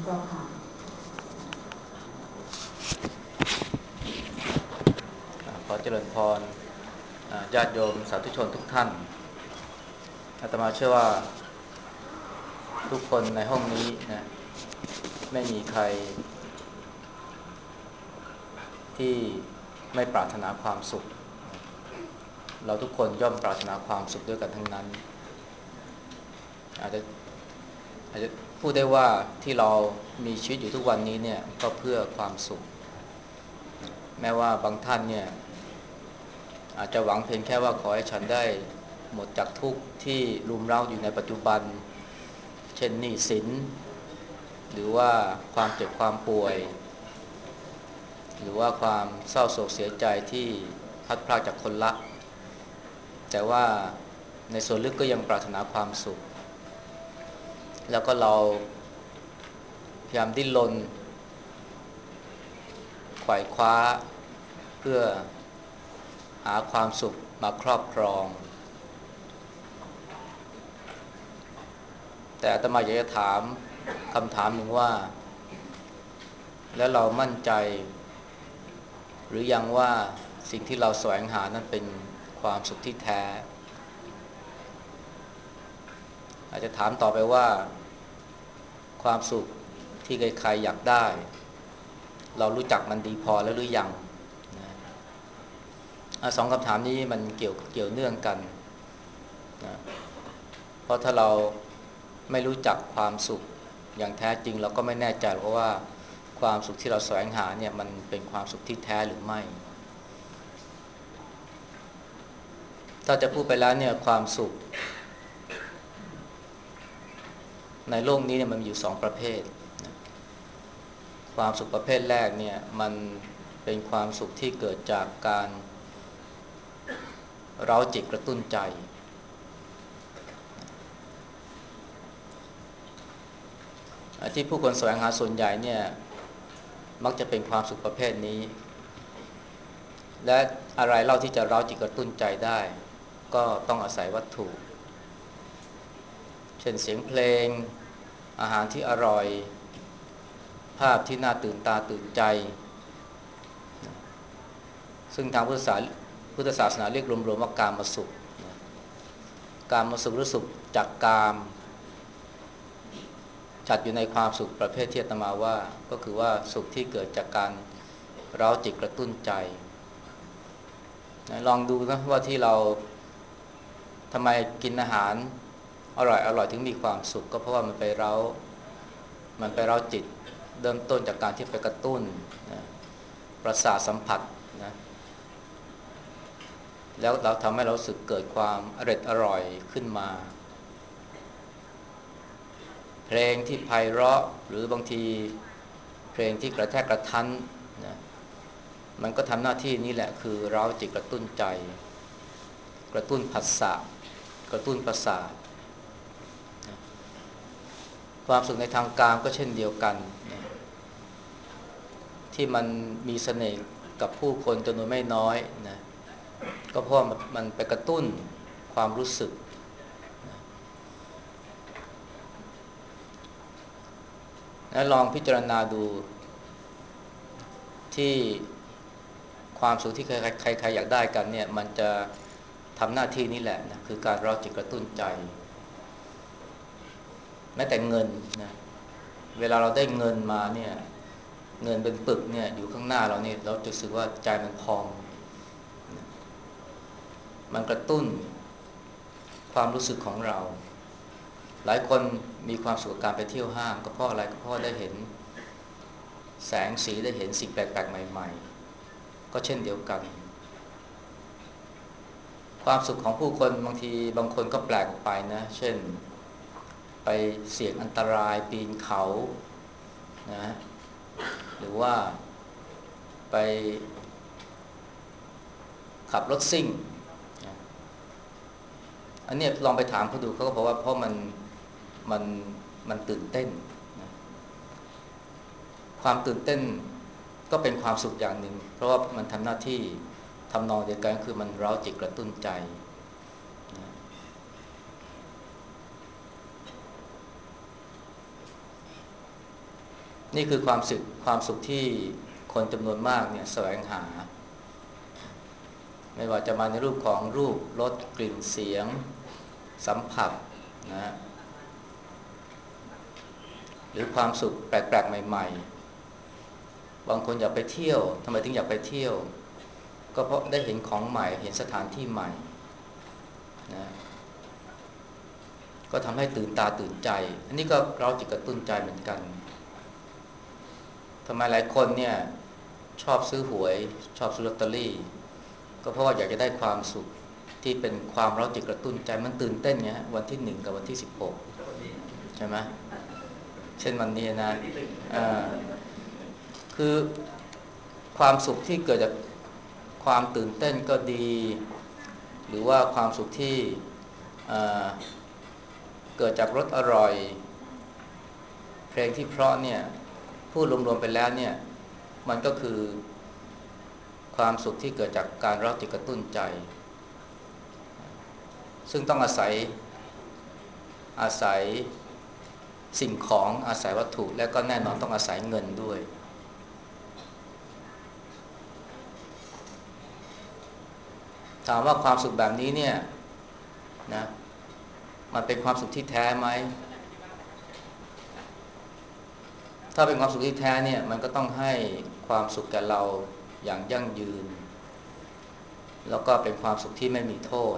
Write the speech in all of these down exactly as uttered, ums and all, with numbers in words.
เจ้าค่ะขอเจริญพรญาติโยมสาธุชนทุกท่านอาตมาเชื่อว่าทุกคนในห้องนี้นะไม่มีใครที่ไม่ปรารถนาความสุขเราทุกคนย่อมปรารถนาความสุขด้วยกันทั้งนั้นอาจจะอาจจะพูดได้ว่าที่เรามีชีวิตอยู่ทุกวันนี้เนี่ยก็เพื่อความสุขแม้ว่าบางท่านเนี่ยอาจจะหวังเพียงแค่ว่าขอให้ฉันได้หมดจากทุกข์ที่รุมเร้าอยู่ในปัจจุบันเช่นหนี้สินหรือว่าความเจ็บความป่วยหรือว่าความเศร้าโศกเสียใจที่พัดพรากจากคนรักแต่ว่าในส่วนลึกก็ยังปรารถนาความสุขแล้วก็เราพยายามดิ้นรนไขว่คว้าเพื่อหาความสุขมาครอบครองแต่อาตมาอยากจะถามคำถามหนึ่งว่าแล้วเรามั่นใจหรือยังว่าสิ่งที่เราแสวงหานั้นเป็นความสุขที่แท้อาจจะถามต่อไปว่าความสุขที่ใครๆอยากได้เรารู้จักมันดีพอแล้วหรือยังนะสองคำถามนี้มันเกี่ยวเกี่ยวเนื่องกันนะเพราะถ้าเราไม่รู้จักความสุขอย่างแท้จริงเราก็ไม่แน่ใจเพราะว่าความสุขที่เราแสวงหาเนี่ยมันเป็นความสุขที่แท้หรือไม่ถ้าจะพูดไปแล้วเนี่ยความสุขในโลกนี้เนี่ยมันมีอยู่สองประเภทนะความสุขประเภทแรกเนี่ยมันเป็นความสุขที่เกิดจากการเร้าจิตกระตุ้นใจที่ผู้คนแสวงหาส่วนใหญ่เนี่ยมักจะเป็นความสุขประเภทนี้และอะไรเล่าที่จะเร้าจิตกระตุ้นใจได้ก็ต้องอาศัยวัตถุเช่นเสียงเพลงอาหารที่อร่อยภาพที่น่าตื่นตาตื่นใจซึ่งทางพุทธศาสนาพุทธศาสนาเรียกรวมๆว่ากามสุขกามสุขหรือสุขจากกามจัดอยู่ในความสุขประเภทที่อาตมาว่าก็คือว่าสุขที่เกิดจากการเร้าจิตกระตุ้นใจลองดูนะว่าที่เราทำไมกินอาหารอร่อยอร่อยถึงมีความสุขก็เพราะว่ามันไปเร้ามันไปเร้าจิตเริ่มต้นจากการที่ไปกระตุ้นนะประสาทสัมผัสนะแล้วเราทำให้เราสึกเกิดความอร่อยอร่อยขึ้นมาเพลงที่ไพเราะหรือบางทีเพลงที่กระแทกกระทันนะมันก็ทำหน้าที่นี้แหละคือเร้าจิตกระตุ้นใจกระตุ้นผัสสะกระตุ้นประสาทนะความสุขในทางกามก็เช่นเดียวกันนะที่มันมีเสน่ห์กับผู้คนจำนวนไม่น้อยนะก็เพราะมันไปกระตุ้นความรู้สึกนะแล้วลองพิจารณาดูที่ความสุขที่ใครๆอยากได้กันเนี่ยมันจะทำหน้าที่นี้แหละนะคือการเร้าจิตกระตุ้นใจแม้แต่เงินนะเวลาเราได้เงินมาเนี่ยเงินเป็นปึกเนี่ยอยู่ข้างหน้าเราเนี่ยเราจะรู้สึกว่าใจมันพองมันกระตุ้นความรู้สึกของเราหลายคนมีความสุขกับการไปเที่ยวห้างก็เพราะอะไรก็เพราะได้เห็นแสงสีได้เห็นสิ่งแปลกๆใหม่ๆก็เช่นเดียวกันความสุขของผู้คนบางทีบางคนก็แปลกออกไปนะเช่นไปเสี่ยงอันตรายปีนเขานะหรือว่าไปขับรถซิ่งนะอันนี้ลองไปถามเขาดูเขาก็บอกว่าเพราะมันมันมันตื่นเต้นนะความตื่นเต้นก็เป็นความสุขอย่างหนึ่งเพราะว่ามันทำหน้าที่ทำนองเดียวกันคือมันเร้าจิตกระตุ้นใจนะนี่คือความสุขความสุขที่คนจำนวนมากเนี่ยแสวงหาไม่ว่าจะมาในรูปของรูปรสกลิ่นเสียงสัมผัสนะหรือความสุขแปลกๆใหม่ๆบางคนอยากไปเที่ยวทำไมถึงอยากไปเที่ยวก็เพราะได้เห็นของใหม่เห็นสถานที่ใหม่นะก็ทำให้ตื่นตาตื่นใจอันนี้ก็เราจิตกระตุ้นใจเหมือนกันทำไมหลายคนเนี่ยชอบซื้อหวยชอบซื้อลอตเตอรี่ก็เพราะว่าอยากจะได้ความสุขที่เป็นความเราจิตกระตุ้นใจมันตื่นเต้นไงวันที่หนึ่งกับวันที่สิบหกใช่ไหมเช่นวันนี้นะคือความสุขที่เกิดจากความตื่นเต้นก็ดีหรือว่าความสุขที่เกิดจากรสอร่อยเพลงที่เพราะเนี่ยพูดรวมๆไปแล้วเนี่ยมันก็คือความสุขที่เกิดจากการเราจิตกระตุ้นใจซึ่งต้องอาศัยอาศัยสิ่งของอาศัยวัตถุและก็แน่นอนต้องอาศัยเงินด้วยถามว่าความสุขแบบนี้เนี่ยนะมันเป็นความสุขที่แท้ไหมถ้าเป็นความสุขที่แท้เนี่ยมันก็ต้องให้ความสุขแก่เราอย่างยั่งยืนแล้วก็เป็นความสุขที่ไม่มีโทษ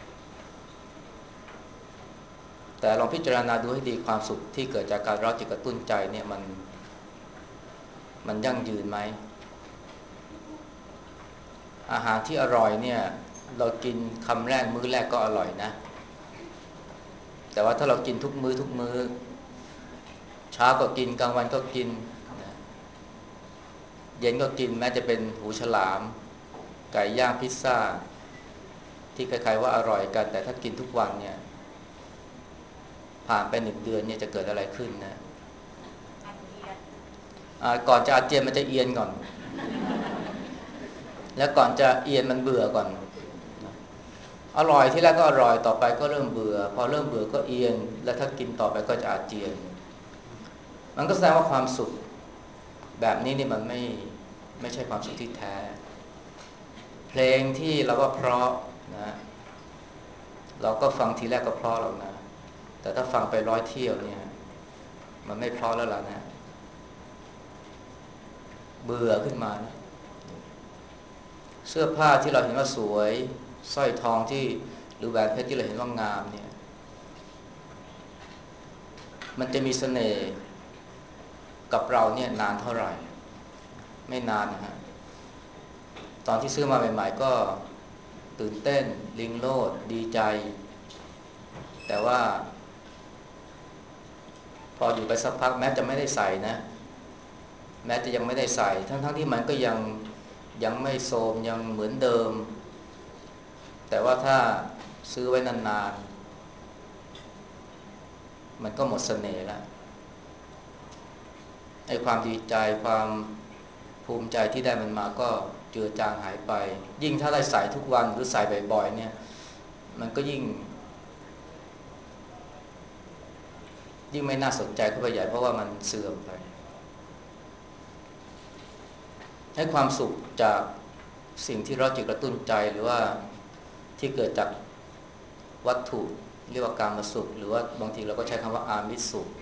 แต่ลองพิจารณาดูให้ดีความสุขที่เกิดจากการเราจิตกระตุ้นใจเนี่ยมันมันยั่งยืนไหมอาหารที่อร่อยเนี่ยเรากินคำแรกมื้อแรกก็อร่อยนะแต่ว่าถ้าเรากินทุกมื้อทุกมื้อเช้าก็กินกลางวันก็กินนะเย็นก็กินแม้จะเป็นหูฉลามไก่ย่างพิซซ่าที่ใครๆว่าอร่อยกันแต่ถ้ากินทุกวันเนี่ยผ่านไปหนึ่งเดือนเนี่ยจะเกิดอะไรขึ้นนะก่อนจะอาเจียนมันจะเอียนก่อนแล้วก่อนจะเอียนมันเบื่อก่อนอร่อยที่แรกก็อร่อยต่อไปก็เริ่มเบื่อพอเริ่มเบื่อก็เอียนแล้วถ้ากินต่อไปก็จะอาเจียนมันก็แสดงว่าความสุขแบบนี้นี่มันไม่ไม่ใช่ความสุขที่แท้เพลงที่เราว่าเพราะนะเราก็ฟังทีแรกก็เพราะหรอกนะแต่ถ้าฟังไปร้อยเที่ยวเนี่ยมันไม่เพราะแล้วล่ะนะเบื่อขึ้นมานะเสื้อผ้าที่เราเห็นว่าสวยสร้อยทองที่หรือแหวนเพชรที่เราเห็นว่างามเนี่ยมันจะมีเสน่ห์กับเราเนี่ยนานเท่าไหร่ไม่นานนะฮะตอนที่ซื้อมาใหม่ๆก็ตื่นเต้นลิงโลดดีใจแต่ว่าพออยู่ไปสักพักแม้จะไม่ได้ใส่นะแม้จะยังไม่ได้ใส่ทั้งๆที่มันก็ยังยังไม่โทรมยังเหมือนเดิมแต่ว่าถ้าซื้อไว้นานๆมันก็หมดเสน่ห์แล้วไอ้ความดีใจความภูมิใจที่ได้มันมาก็เจือจางหายไปยิ่งถ้าได้ใส่ทุกวันหรือใส่บ่อยๆเนี่ยมันก็ยิ่งยิ่งไม่น่าสนใจเข้าไปใหญ่เพราะว่ามันเสื่อมไปให้ความสุขจากสิ่งที่เราจิตกระตุ้นใจหรือว่าที่เกิดจากวัตถุเรียกว่าการมาสุขหรือว่าบางทีเราก็ใช้คำว่าอามิสสุข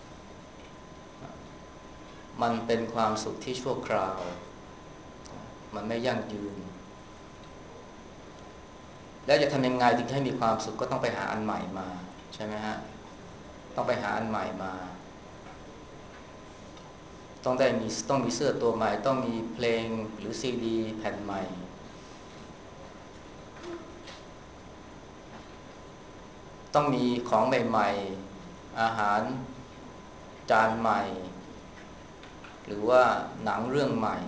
มันเป็นความสุขที่ชั่วคราวมันไม่ยั่งยืนแล้วจะทำยังไงถึงให้มีความสุขก็ต้องไปหาอันใหม่มาใช่ไหมฮะต้องไปหาอันใหม่มาต้องได้มีต้องมีเสื้อตัวใหม่ต้องมีเพลงหรือซีดีแผ่นใหม่ต้องมีของใหม่ๆอาหารจานใหม่หรือว่าหนังเรื่องใหม่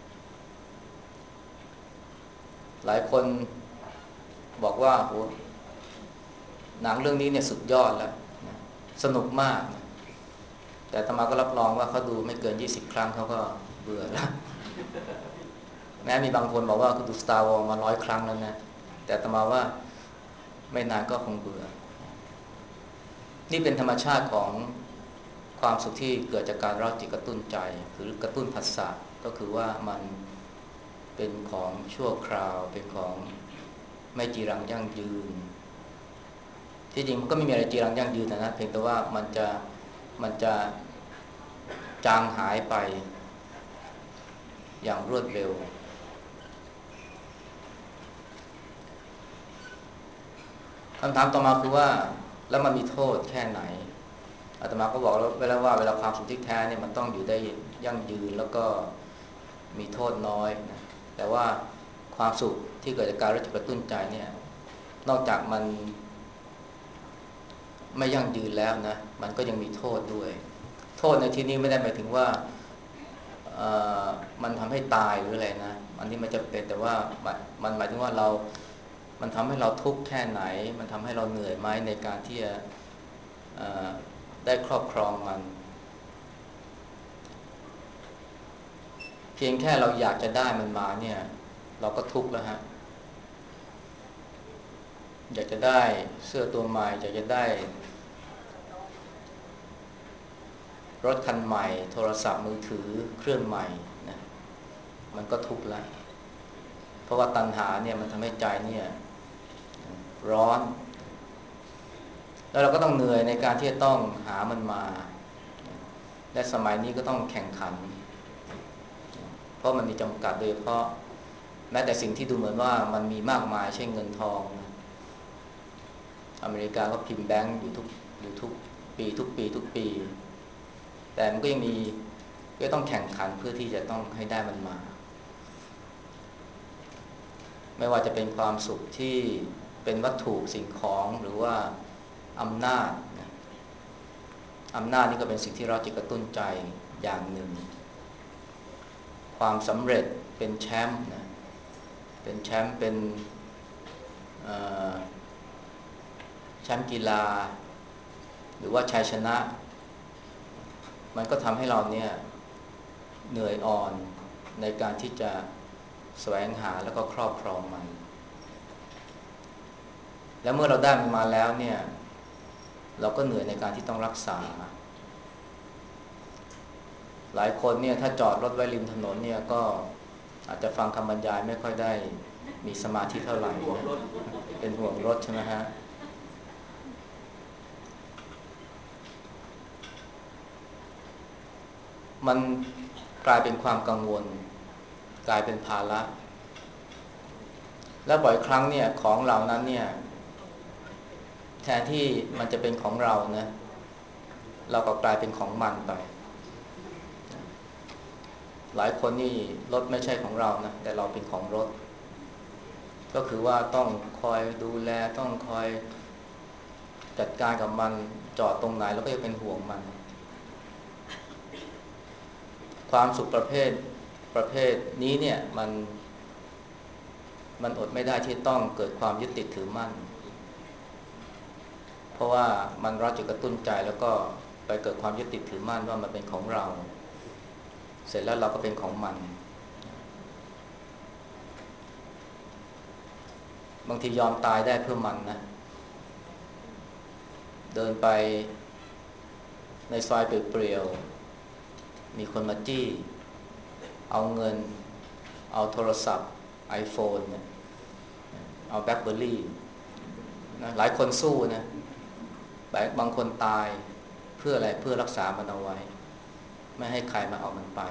หลายคนบอกว่าโหหนังเรื่องนี้เนี่ยสุดยอดแล้วสนุกมากแต่อาตมาก็รับรองว่าเขาดูไม่เกินยี่สิบครั้งเขาก็เบื่อแล้วแม้มีบางคนบอกว่าเขาดู Star Wars มาร้อยครั้งแล้วนะแต่อาตมาว่าไม่นานก็คงเบื่อนี่เป็นธรรมชาติของความสุขที่เกิดจากการเร้าจิตกระตุ้นใจหรือกระตุ้นผัสสะก็คือว่ามันเป็นของชั่วคราวเป็นของไม่จีรังยั่งยืนที่จริงมันก็ไม่มีอะไรจีรังยั่งยืนนะเพียงแต่ว่ามันจะมันจะจางหายไปอย่างรวดเร็วคำถามต่อมาคือว่าแล้วมันมีโทษแค่ไหนอาตมาก็บอกแล้วเวลาว่าเวลาความสุขที่แท้เนี่ยมันต้องอยู่ได้ยั่งยืนแล้วก็มีโทษน้อยนะแต่ว่าความสุขที่เกิดจากการรู้จักกระตุ้นใจเนี่ยนอกจากมันไม่ยั่งยืนแล้วนะมันก็ยังมีโทษด้วยโทษในที่นี้ไม่ได้หมายถึงว่ามันทำให้ตายหรืออะไรนะอันนี้มันจะเป็นแต่ว่ามันหมายถึงว่าเรามันทำให้เราทุกข์แค่ไหนมันทำให้เราเหนื่อยไหมในการที่จะได้ครอบครองมันเพียงแค่เราอยากจะได้มันมาเนี่ยเราก็ทุกข์แล้วฮะอยากจะได้เสื้อตัวใหม่อยากจะได้รถคันใหม่โทรศัพท์มือถือเครื่องใหม่นะมันก็ทุกข์แล้วเพราะว่าตัณหาเนี่ยมันทำให้ใจเนี่ยร้อนแล้วเราก็ต้องเหนื่อยในการที่จะต้องหามันมาและสมัยนี้ก็ต้องแข่งขันเพราะมันมีจำกัดโดยเฉพาะแม้แต่สิ่งที่ดูเหมือนว่ามันมีมากมายเช่นเงินทองอเมริกาก็พิมพ์แบงก์อยู่ทุกอยู่ทุกปีทุกปีทุกปีแต่มันก็ยังมีก็ต้องแข่งขันเพื่อที่จะต้องให้ได้มันมาไม่ว่าจะเป็นความสุขที่เป็นวัตถุสิ่งของหรือว่าอำนาจอำนาจนี่ก็เป็นสิ่งที่เราจิตกระตุ้นใจอย่างหนึ่งความสำเร็จเป็นแชมป์นะเป็นแชมป์เป็นแชมป์กีฬาหรือว่าชัยชนะมันก็ทำให้เราเนี่ยเหนื่อยอ่อนในการที่จะแสวงหาแล้วก็ครอบครองมันแล้วเมื่อเราได้มันมาแล้วเนี่ยเราก็เหนื่อยในการที่ต้องรักษาหลายคนเนี่ยถ้าจอดรถไว้ริมถนนเนี่ยก็อาจจะฟังคำบรรยายไม่ค่อยได้มีสมาธิเท่าไหร่เป็นห่วงรถใช่ไหมฮะมันกลายเป็นความกังวลกลายเป็นภาระและบ่อยครั้งเนี่ยของเหล่านั้นเนี่ยแทนที่มันจะเป็นของเรานะเราก็กลายเป็นของมันไปหลายคนนี่รถไม่ใช่ของเรานะแต่เราเป็นของรถก็คือว่าต้องคอยดูแลต้องคอยจัดการกับมันจอดตรงไหนเราก็จะเป็นห่วงมันความสุขประเภทประเภทนี้เนี่ยมันมันอดไม่ได้ที่ต้องเกิดความยึดติดถือมั่นเพราะว่ามันรักจุดกระตุ้นใจแล้วก็ไปเกิดความยึดติดถือมั่นว่ามันเป็นของเราเสร็จแล้วเราก็เป็นของมันบางทียอมตายได้เพื่อมันนะเดินไปในซอยเปลี่ยวๆมีคนมาจี้เอาเงินเอาโทรศัพท์ iPhone เนี่ยเอาแบล็คเบอร์รี่นะหลายคนสู้นะบางคนตายเพื่ออะไรเพื่อรักษามันเอาไว้ไม่ให้ใครมาเอามันไป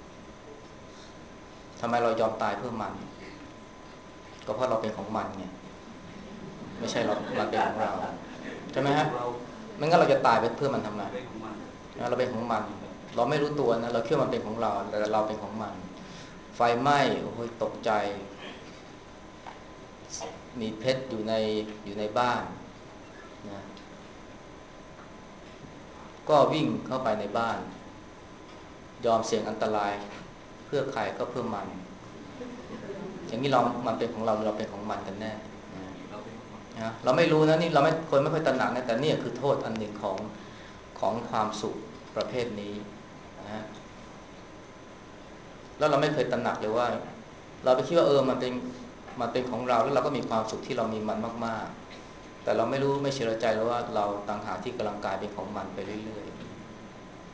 ทำไมเรายอมตายเพื่อมันก็เพราะเราเป็นของมันไงไม่ใช่เรามันเป็นของเราใช่ไหมฮะไม่งั้นเราจะตายไปเพื่อมันทำไมเราเป็นของมันเราไม่รู้ตัวนะเราคิดว่ามันเป็นของเราแต่เราเป็นของมันไฟไหม้โอ้ยตกใจมีเพชรอยู่ในอยู่ในบ้านนะก็วิ่งเข้าไปในบ้านยอมเสี่ยงอันตรายเพื่อใครก็เพื่อมันอย่างนี้เรามันเป็นของเราเราเป็นของมันกันแน่นะเราไม่รู้นะนี่เราไม่คนไม่ค่อยตระหนักนะแต่นี่คือโทษอันหนึ่งของของความสุขประเภทนี้นะแล้วเราไม่เคยตระหนักเลยว่าเราไปคิดว่าเออมันเป็นมันเป็นของเราแล้วเราก็มีความสุขที่เรามีมันมากๆแต่เราไม่รู้ไม่เชื่อใจเลยว่าเราต่างหากที่กำลังกลายเป็นของมันไปเรื่อย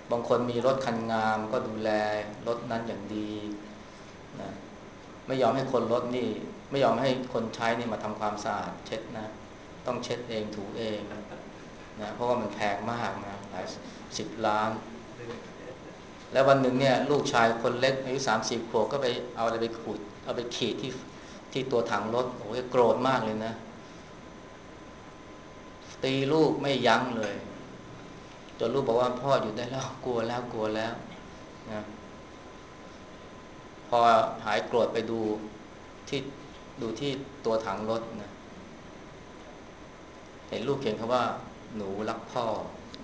บางคนมีรถคันงามก็ดูแลรถนั้นอย่างดีนะไม่ยอมให้คนรถนี่ไม่ยอมให้คนใช้นี่มาทำความสะอาดเช็ดนะต้องเช็ดเองถูเองนะเพราะว่ามันแพงมากนะหลายสิบล้านแล้ววันหนึ่งเนี่ยลูกชายคนเล็กอายุสามสิบขวบก็ไปเอาอะไรไปขูดเอาไปขีดที่ที่ตัวถังรถโอ้ยโกรธมากเลยนะตีลูกไม่ยั้งเลยจนลูกบอกว่าพ่อหยุดได้แล้วกลัวแล้วกลัวแล้วนะพอหายโกรธไปดูที่ดูที่ตัวถังรถนะเห็นลูกเขียนคำว่าหนูรักพ่อ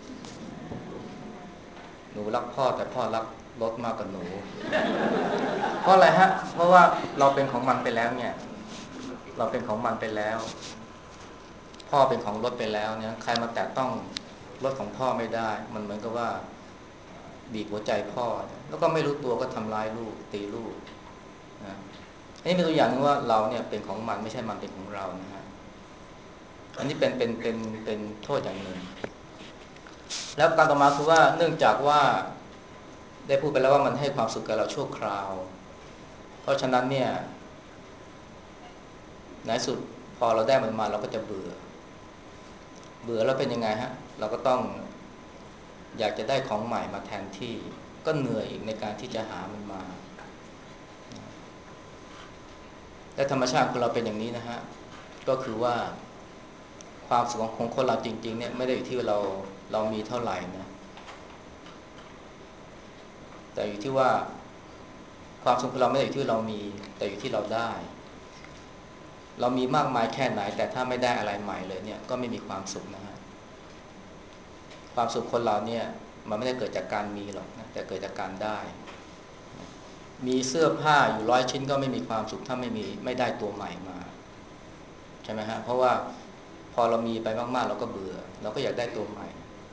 หนูรักพ่อแต่พ่อรักรถมากกว่าหนูเพราะอะไรฮะเพราะว่าเราเป็นของมันไปแล้วเนี่ยเราเป็นของมันไปแล้วพ่อเป็นของรถไปแล้วเนี่ยใครมาแตะต้องรถของพ่อไม่ได้มันเหมือนกับว่าบีบหัวใจพ่อแล้วก็ไม่รู้ตัวก็ทำร้ายลูกตีลูกนะอันนี้เป็นตัวอย่างนึงว่าเราเนี่ยเป็นของมันไม่ใช่มันเป็นของเรานะฮะอันนี้เป็นเป็นเป็นเป็นโทษอย่างหนึ่งแล้วการต่อมาคือว่าเนื่องจากว่าได้พูดไปแล้วว่ามันให้ความสุขกับเราชั่วคราวเพราะฉะนั้นเนี่ยในสุดพอเราได้มันมาเราก็จะเบื่อเบื่อแล้วเป็นยังไงฮะเราก็ต้องอยากจะได้ของใหม่มาแทนที่ก็เหนื่อยอีกในการที่จะหามันมาและธรรมชาติของเราเป็นอย่างนี้นะฮะก็คือว่าความสุขของคนเราจริงๆเนี่ยไม่ได้อยู่ที่เราเรามีเท่าไหร่นะแต่อยู่ที่ว่าความสุขของเราไม่ได้อยู่ที่เรามีแต่อยู่ที่เราได้เรามีมากมายแค่ไหนแต่ถ้าไม่ได้อะไรใหม่เลยเนี่ยก็ไม่มีความสุขนะฮะความสุขคนเราเนี่ยมันไม่ได้เกิดจากการมีหรอกนะแต่เกิดจากการได้มีเสื้อผ้าอยู่ร้อยชิ้นก็ไม่มีความสุขถ้าไม่มีไม่ได้ตัวใหม่มาใช่ไหมฮะเพราะว่าพอเรามีไปมากๆเราก็เบื่อเราก็อยากได้ตัวใหม่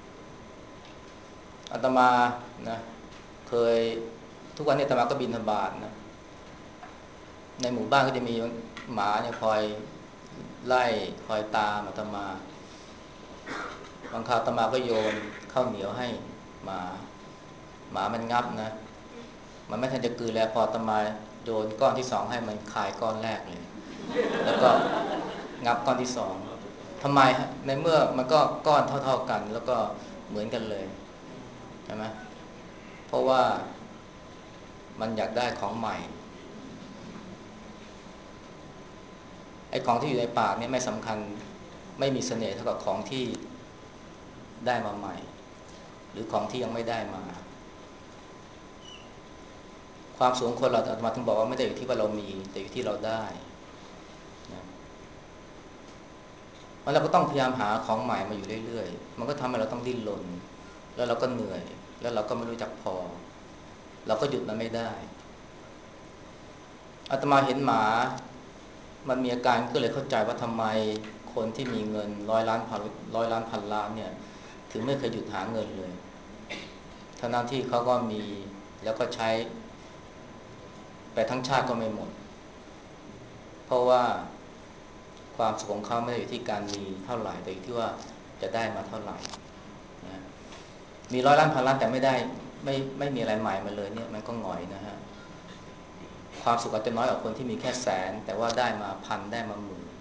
อาตมานะเคยทุกวันนี้อาตมาก็บิณฑบาตนะในหมู่บ้านก็จะมีหมาเนี่ยคอยไล่คอยตามอาตมาบางคราวอาตมาก็โยนข้าวเหนียวให้หมาหมามันงับนะมันไม่ทันจะกลืนแล้วพออาตมาโยนก้อนที่สองให้มันคายก้อนแรกเลยแล้วก็งับก้อนที่สองทำไมฮะในเมื่อมันก็ก้อนเท่าๆกันแล้วก็เหมือนกันเลยใช่ไหมเพราะว่ามันอยากได้ของใหม่ไอ้ของที่อยู่ในปากเนี่ยไม่สำคัญไม่มีเสน่ห์เท่ากับของที่ได้มาใหม่หรือของที่ยังไม่ได้มาความสูงคนเราอาตมาถึงบอกว่าไม่ได้อยู่ที่ว่าเรามีแต่อยู่ที่เราได้นะแล้วเราก็ต้องพยายามหาของใหม่มาอยู่เรื่อยๆมันก็ทำให้เราต้องดิ้นรนแล้วเราก็เหนื่อยแล้วเราก็ไม่รู้จักพอเราก็หยุดมันไม่ได้อาตมาเห็นหมามันมีอาการก็เลยเข้าใจว่าทำไมคนที่มีเงินร้อยล้านพันร้อยล้านพันล้านเนี่ยถึงไม่เคยหยุดหาเงินเลยทั้งนั้นที่เขาก็มีแล้วก็ใช้ไปทั้งชาติก็ไม่หมดเพราะว่าความสุขของเขาไม่ได้อยู่ที่การมีเท่าไหร่แต่อยู่ที่ว่าจะได้มาเท่าไหร่นะมีร้อยล้านพันล้านแต่ไม่ได้ไม่ไม่มีอะไรใหม่มาเลยเนี่ยมันก็หงอยนะฮะความสุขอาจจะน้อยกว่าคนที่มีแค่แสนแต่ว่าได้มาพันได้มาหมื่น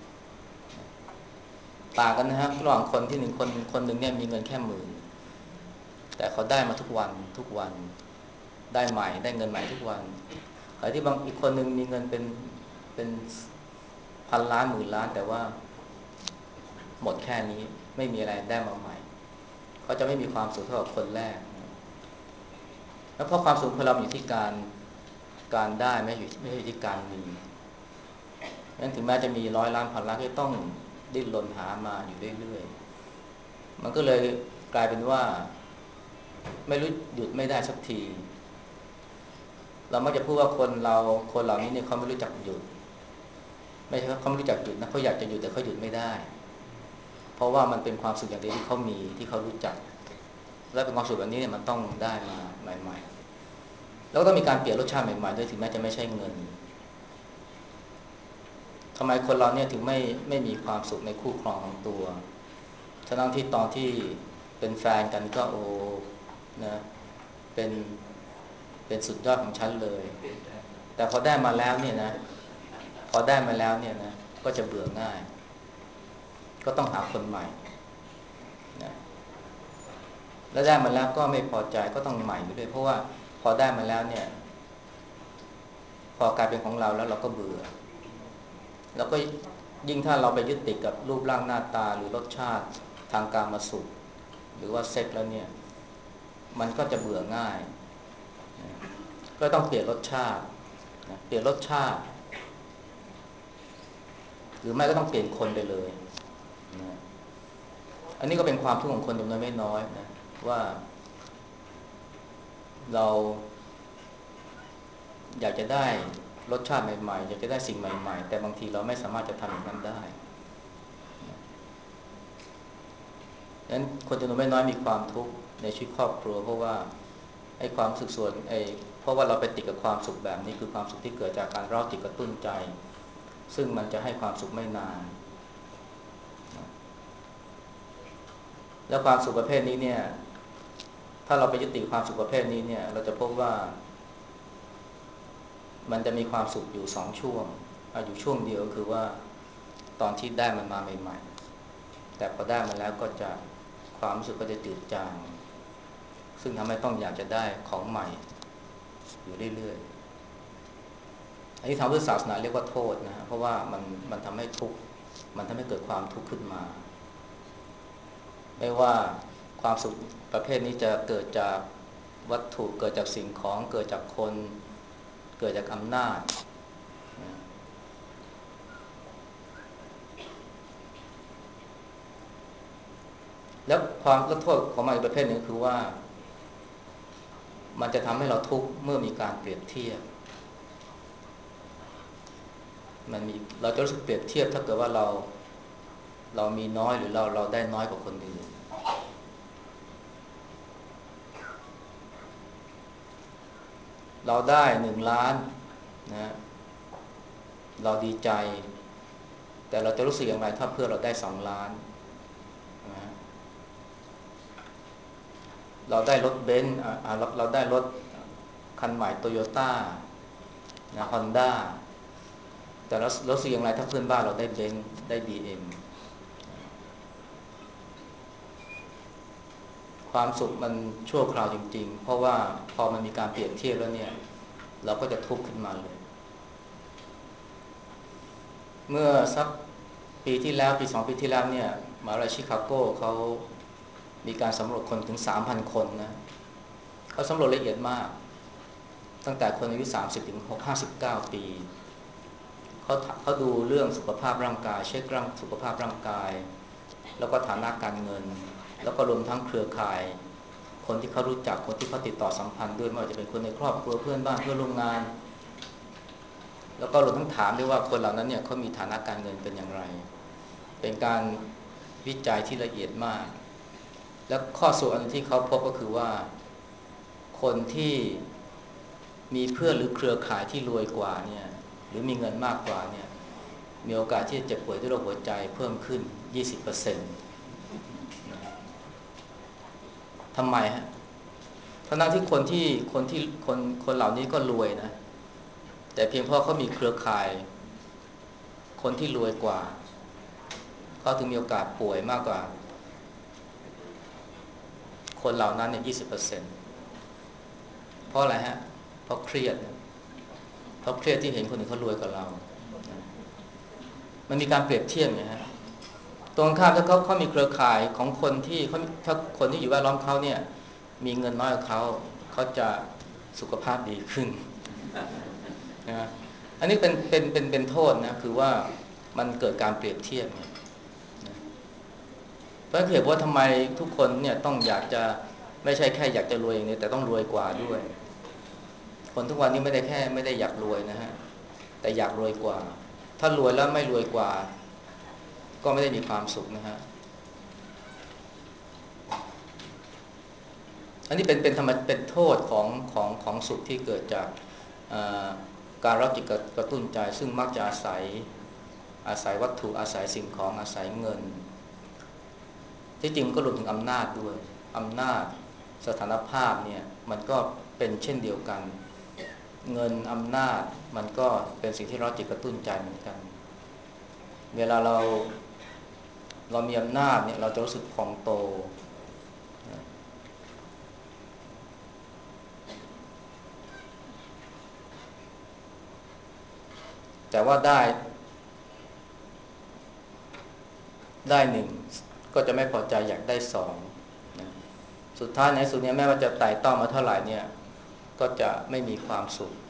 ต่างกันนะฮะระหว่างคนที่หนึ่งคนคนหนึ่งเนี่ยมีเงินแค่หมื่นแต่เขาได้มาทุกวันทุกวันได้ใหม่ได้เงินใหม่ทุกวันขณะที่บางอีกคนหนึ่งมีเงินเป็นเป็นพันล้านหมื่นล้านแต่ว่าหมดแค่นี้ไม่มีอะไรได้มาใหม่เขาจะไม่มีความสุขเท่ากับคนแรกแล้วเพราะความสุขของเราอยู่ที่การการได้ไม่อยู่ไม่ใช่อยู่ที่การมีงั้นถึงแม้จะมีร้อยล้านพันล้านก็ต้องดิ้นรนหามาอยู่เรื่อยๆมันก็เลยกลายเป็นว่าไม่รู้หยุดไม่ได้สักทีเรามักจะพูดว่าคนเราคนเหล่านี้เนี่ยเขาไม่รู้จักหยุดไม่ใช่เขาไม่รู้จักหยุดนะเขาอยากจะหยุดแต่เขาหยุดไม่ได้เพราะว่ามันเป็นความสุขอย่างเดียวที่เขามีที่เขารู้จักและเป็นความสุขแบบนี้เนี่ยมันต้องได้มาใหม่ๆแล้วก็ต้องมีการเปลี่ยนรสชาติใหม่ๆด้วยถึงแม้จะไม่ใช่เงินทำไมคนเราเนี่ยถึงไม่ไม่มีความสุขในคู่ครองของตัวทั้งที่ตอนที่เป็นแฟนกันก็โอ้นะเป็นเป็นสุดยอดของฉันเลยแต่พอได้มาแล้วเนี่ยนะพอได้มาแล้วเนี่ยนะก็จะเบื่อง่ายก็ต้องหาคนใหม่นะแล้วได้มาแล้วก็ไม่พอใจก็ต้องใหม่ไปด้วยเพราะว่าพอได้มาแล้วเนี่ยพอกลายเป็นของเราแล้วเราก็เบื่อแล้วก็ยิ่งถ้าเราไปยึดติดกับรูปร่างหน้าตาหรือรสชาติทางกามสุขหรือว่าเซ็กแล้วเนี่ยมันก็จะเบื่อง่ายก็ต้องเปลี่ยนรสชาติเปลี่ยนรสชาติหรือไม่ก็ต้องเปลี่ยนคนไปเลยนะอันนี้ก็เป็นความทุกข์ของคนจำนวนไม่น้อยนะว่าเราอยากจะได้รสชาติใหม่ๆอยากจะได้สิ่งใหม่ๆแต่บางทีเราไม่สามารถจะทำอย่างนั้นได้ดังนั้นคนจำนวนไม่น้อยมีความทุกข์ในชีวิตครอบครัวเพราะว่าไอ้ความรู้สึกส่วนไอ้เพราะว่าเราไปติดกับความสุขแบบนี้คือความสุขที่เกิดจากการเร้าจิตกระตุ้นใจซึ่งมันจะให้ความสุขไม่นานแล้วความสุขประเภทนี้เนี่ยถ้าเราไปยึดติดความสุขประเภทนี้เนี่ยเราจะพบว่ามันจะมีความสุขอยู่สองช่วงอยู่ช่วงเดียวคือว่าตอนที่ได้มันมาใหม่ๆแต่พอได้มาแล้วก็จะความรู้สึกก็จะจืดจางซึ่งทำให้ต้องอยากจะได้ของใหม่อยู่เรื่อยๆอันนี้ทางพุทธศาสนาเรียกว่าโทษนะเพราะว่ามันมันทำให้ทุกข์มันทำให้เกิดความทุกข์ขึ้นมาไม่ว่าความสุขประเภทนี้จะเกิดจากวัตถุเกิดจากสิ่งของเกิดจากคนเกิดจากอำนาจแล้วความโทษของมันประเภทหนึ่งคือว่ามันจะทำให้เราทุกข์เมื่อมีการเปรียบเทียบมันมีเราจะรู้สึกเปรียบเทียบถ้าเกิดว่าเราเรามีน้อยหรือเราเราได้น้อยกว่าคนอื่นเราได้หนึ่งล้านนะเราดีใจแต่เราจะรู้สึกอย่างไรถ้าเพื่อนเราได้สองล้านนะเราได้รถเบนซ์เราเราได้รถคันใหม่โตโยต้านะฮอนด้าแต่เราเราสึกอย่างไรถ้าเพื่อนบ้านเราได้เบนซ์ได้บีเอ็มความสุขมันชั่วคราวจริงๆเพราะว่าพอมันมีการเปรียบเทียบแล้วเนี่ยเราก็จะทุกข์ขึ้นมาเลยเมื่อสักปีที่แล้วปีสองปีที่แล้วเนี่ยมหาวิทยาลัยชิคาโกเขามีการสำรวจคนถึง สามพัน คนนะเขาสำรวจละเอียดมากตั้งแต่คนอายุสามสิบถึงห้าสิบเก้าปีเขาเขาดูเรื่องสุขภาพร่างกายเช็คร่างสุขภาพร่างกายแล้วก็ฐานะการเงินแล้วก็รวมทั้งเครือข่ายคนที่เขารู้จักคนที่เขาติดต่อสัมพันธ์ด้วยไม่ว่าจะเป็นคนในครอบครัวเพื่อนบ้านเพื่อนร่วมงานแล้วก็รวมทั้งถามด้วยว่าคนเหล่านั้นเนี่ยเขามีฐานะการเงินเป็นอย่างไรเป็นการวิจัยที่ละเอียดมากแล้วข้อสรุปอันที่เขาพบก็คือว่าคนที่มีเพื่อนหรือเครือข่ายที่รวยกว่าเนี่ยหรือมีเงินมากกว่าเนี่ยมีโอกาสที่จะเจ็บป่วยด้วยโรคหัวใจเพิ่มขึ้น ยี่สิบเปอร์เซ็นต์ ทำไมฮะทั้งที่คนที่คนที่คนคนเหล่านี้ก็รวยนะแต่เพียงเพราะเขามีเครือข่ายคนที่รวยกว่าเขาถึงมีโอกาสป่วยมากกว่าคนเหล่านั้นเนี่ย ยี่สิบเปอร์เซ็นต์ เพราะอะไรฮะเพราะเครียดเพราะเครียดที่เห็นคนอื่นเขารวยกว่าเรามันมีการเปรียบเทียบไงฮะตรงข้ามถ้าเขาเขามีเครือข่ายของคนที่เขาถ้าคนที่อยู่แวดล้อมเขาเนี่ยมีเงินน้อยกว่าเขาเขาจะสุขภาพดีขึ้นนะอันนี้เป็นเป็นเป็นเป็นโทษนะคือว่ามันเกิดการเปรียบเทียบเนี่ยเพราะเหตุว่าทำไมทุกคนเนี่ยต้องอยากจะไม่ใช่แค่อยากจะรวยอย่างนี้แต่ต้องรวยกว่าด้วยคนทุกวันนี้ไม่ได้แค่ไม่ได้อยากรวยนะฮะแต่อยากรวยกว่าถ้ารวยแล้วไม่รวยกว่าก็ไม่ได้มีความสุขนะฮะอันนี้เป็นเป็นธรรมเป็นโทษของของของสุขที่เกิดจากการรับจิตกระตุ้นใจซึ่งมักจะอาศัยอาศัยวัตถุอาศัยสิ่งของอาศัยเงินที่จริงก็รวมถึงอำนาจด้วยอำนาจสถานภาพเนี่ยมันก็เป็นเช่นเดียวกันเงินอำนาจมันก็เป็นสิ่งที่เราจิตกระตุ้นใจเหมือนกันเวลาเราเรามีอำนาจเนี่ยเราจะรู้สึกพองโตแต่ว่าได้ได้หนึ่งก็จะไม่พอใจอยากได้สองนะสุดท้ายในสุดนี้แม้ว่าจะไต่เต้ามาเท่าไหร่เนี่ยก็จะไม่มีความสุข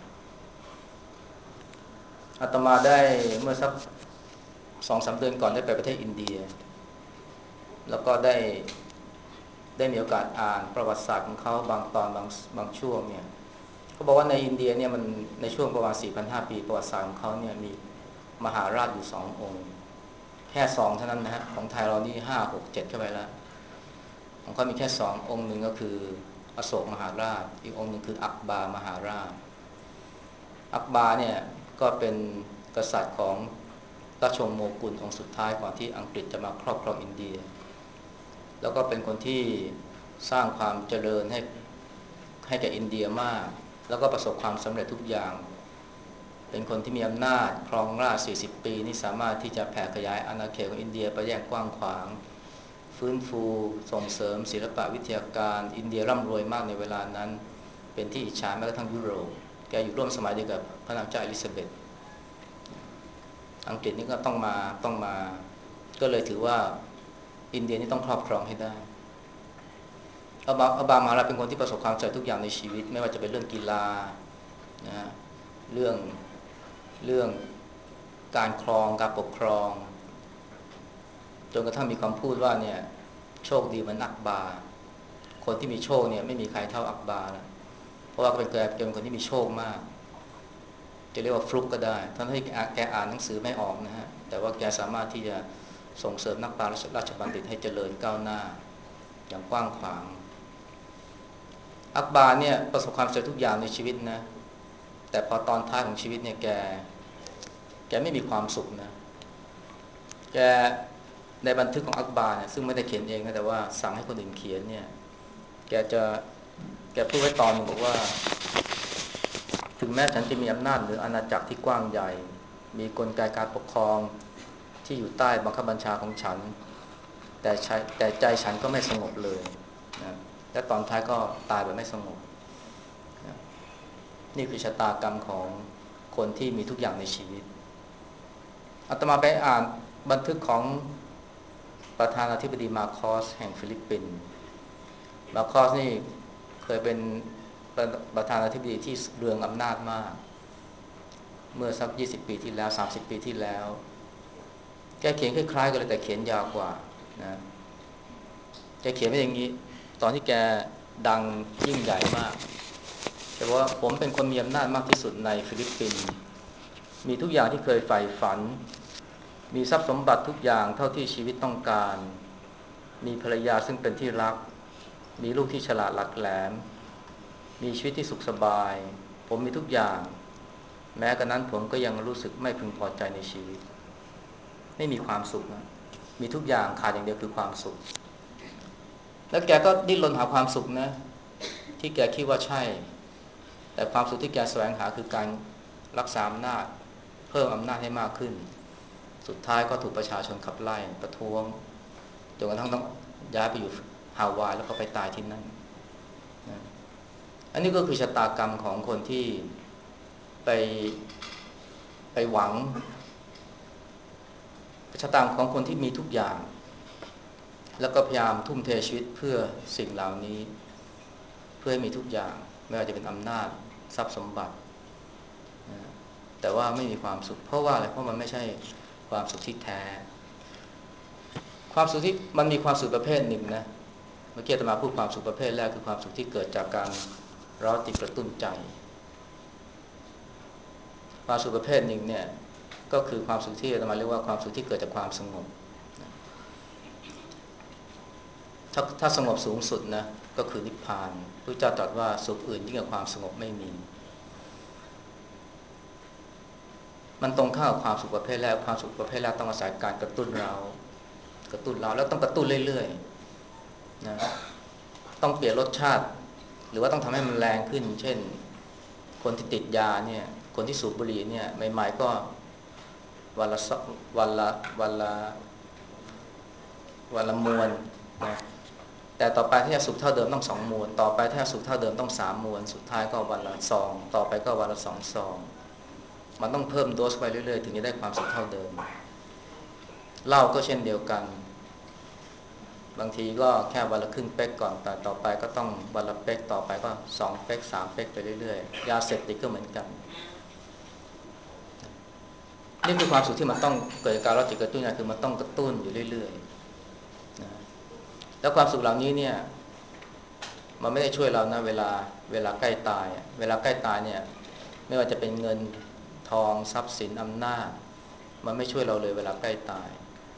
อาตมาได้เมื่อสักสองสามเดือนก่อนได้ไปประเทศอินเดียแล้วก็ได้ได้มีโอกาสอ่านประวัติศาสตร์ของเขาบางตอนบางบางช่วงเนี่ยเขาบอกว่าในอินเดียเนี่ยมันในช่วงประมาณ สี่พันห้าร้อย ปีประวัติศาสตร์ของเขาเนี่ยมีมหาราชอยู่สององค์แค่สองเท่านั้นนะฮะของไทยเรานี่ห้าหกเจ็ดเข้าไปแล้วของเขามีแค่สององค์หนึ่งก็คืออโศกมหาราชอีกองค์หนึ่งคืออักบาร์มหาราชอักบาร์เนี่ยก็เป็นกษัตริย์ของราชวงศ์โมกุลองค์สุดท้ายก่อนที่อังกฤษจะมาครอบครองอินเดียแล้วก็เป็นคนที่สร้างความเจริญให้ให้แก่อินเดียมากแล้วก็ประสบความสำเร็จทุกอย่างเป็นคนที่มีอำนาจครองราชย์สี่สิบปีนี่สามารถที่จะแผ่ขยายอาณาเขตของอินเดียไปอย่างกว้างขวางฟื้นฟูส่งเสริมศิลปะวิทยาการอินเดียร่ำรวยมากในเวลานั้นเป็นที่อิจฉาแม้กระทั่งยุโรปแกอยู่ร่วมสมัยเดียวกับพระนางเจ้าอลิซาเบธอังกฤษนี่ก็ต้องมาต้องมาก็เลยถือว่าอินเดียนี่ต้องครอบครองให้ได้อัลบาอัลบามาราเป็นคนที่ประสบความสำเร็จทุกอย่างในชีวิตไม่ว่าจะเป็นเรื่องกีฬานะเรื่องเรื่องการครองการปกครองจนกระทั่งมีคำพูดว่าเนี่ยโชคดีเหมือนอักบาคนที่มีโชคเนี่ยไม่มีใครเท่าอักบาแล้วเพราะว่าเป็นแกเป็นคนที่มีโชคมากจะเรียกว่าฟลุกก็ได้ทั้งที่แกอ่านหนังสือไม่ออกนะฮะแต่ว่าแกสามารถที่จะส่งเสริมนักปราชญ์ราชบัณฑิตให้เจริญก้าวหน้าอย่างกว้างขวางอักบาร์เนี่ยประสบความสำเร็จทุกอย่างในชีวิตนะแต่พอตอนท้ายของชีวิตเนี่ยแกแกไม่มีความสุขนะแกในบันทึกของอักบาร์เนี่ยซึ่งไม่ได้เขียนเองนะแต่ว่าสั่งให้คนอื่นเขียนเนี่ยแกจะแกพูดไว้ตอนนึงบอกว่าถึงแม้ฉันจะมีอำนาจหรืออาณาจักรที่กว้างใหญ่มีกลไกการปกครองที่อยู่ใต้บังคับบัญชาของฉันแต่ใจแต่ใจฉันก็ไม่สงบเลยนะและตอนท้ายก็ตายแบบไม่สงบนะนี่คือชะตากรรมของคนที่มีทุกอย่างในชีวิตอาตมาไปอ่านบันทึกของประธานาธิบดีมาโคสแห่งฟิลิปปินส์มาโคสนี่เคยเป็นประธานาธิบดีที่เรืองอำนาจมากเมื่อสักยี่สิบปีที่แล้วสามสิบปีที่แล้วแกเขียนคล้ายๆกันเลยแต่เขียนยาวกว่านะแกเขียนไว้อย่างนี้ตอนที่แกดังยิ่งใหญ่มากแต่ว่าผมเป็นคนมีอำนาจมากที่สุดในฟิลิปปินส์มีทุกอย่างที่เคยใฝ่ฝันมีทรัพย์สมบัติทุกอย่างเท่าที่ชีวิตต้องการมีภรรยาซึ่งเป็นที่รักมีลูกที่ฉลาดหลักแหลมมีชีวิตที่สุขสบายผมมีทุกอย่างแม้กระนั้นผมก็ยังรู้สึกไม่พึงพอใจในชีวิตไม่มีความสุขนะมีทุกอย่างขาดอย่างเดียวคือความสุขแล้วแกก็ดิ้นรนหาความสุขนะที่แกคิดว่าใช่แต่ความสุขที่แกแสวงหาคือการรักษาอำนาจเพิ่มอำนาจให้มากขึ้นสุดท้ายก็ถูกประชาชนขับไล่ประท้วงจนกระทั่งต้องย้ายไปอยู่ฮาวายแล้วก็ไปตายที่นั่นนะอันนี้ก็คือชะตากรรมของคนที่ไปไปหวังชะตากรรมของคนที่มีทุกอย่างแล้วก็พยายามทุ่มเทชีวิตเพื่อสิ่งเหล่านี้เพื่อให้มีทุกอย่างไม่ว่าจะเป็นอำนาจทรัพย์สมบัตินะแต่ว่าไม่มีความสุขเพราะว่าอะไรเพราะมันไม่ใช่ความสุขที่แท้ความสุขที่มันมีความสุขประเภทหนึ่งนะเมื่อกี้อาตมาพูดความสุขประเภทแรกคือความสุขที่เกิดจากการเร้าจิตกระตุ้นใจความสุขประเภทหนึ่งเนี่ยก็คือความสุขที่อาตมาเรียกว่าความสุขที่เกิดจากความสงบถ้าถ้าสงบสูงสุดนะก็คือนิพพานพระเจ้าตรัสว่าสุขอื่นยิ่งกว่าความสงบไม่มีมันตรงข้ามกับความสุขประเภทแรกความสุขประเภทแรกต้องอาศัยการกระตุ้นเรากระตุ้นเราแล้วต้องกระตุ้นเรื่อยๆนะต้องเปลี่ยนรสชาติหรือว่าต้องทำให้มันแรงขึ้นเช่นคนที่ติดยาเนี่ยคนที่สูบบุหรี่เนี่ยใหม่ๆก็วันละวันละวันละวันละมวนนะแต่ต่อไปถ้าจะสูบเท่าเดิมต้องสองมวนต่อไปถ้าสูบเท่าเดิมต้องสามมวนสุดท้ายก็วันละซองต่อไปก็วันละสองซองมันต้องเพิ่มโดสไปเรื่อยๆถึงจะได้ความสุขเท่าเดิมเหล้าก็เช่นเดียวกันบางทีก็แค่วันละครึ่งเป๊กก่อนแต่ต่อไปก็ต้องวันละเป๊กต่อไปก็สองเป๊กสามเป๊กไปเรื่อยๆยาเสพติดก็เหมือนกันนี่คือความสุขที่มันต้องเกิดการรับจิตกระตุ้นคือมันต้องกระตุ้นอยู่เรื่อยๆนะแล้วความสุขเหล่านี้เนี่ยมันไม่ได้ช่วยเรานะเวลาเวลาใกล้ตายเวลาใกล้ตายเนี่ยไม่ว่าจะเป็นเงินทองทรัพย์สินอำนาจมันไม่ช่วยเราเลยเวลาใกล้ตาย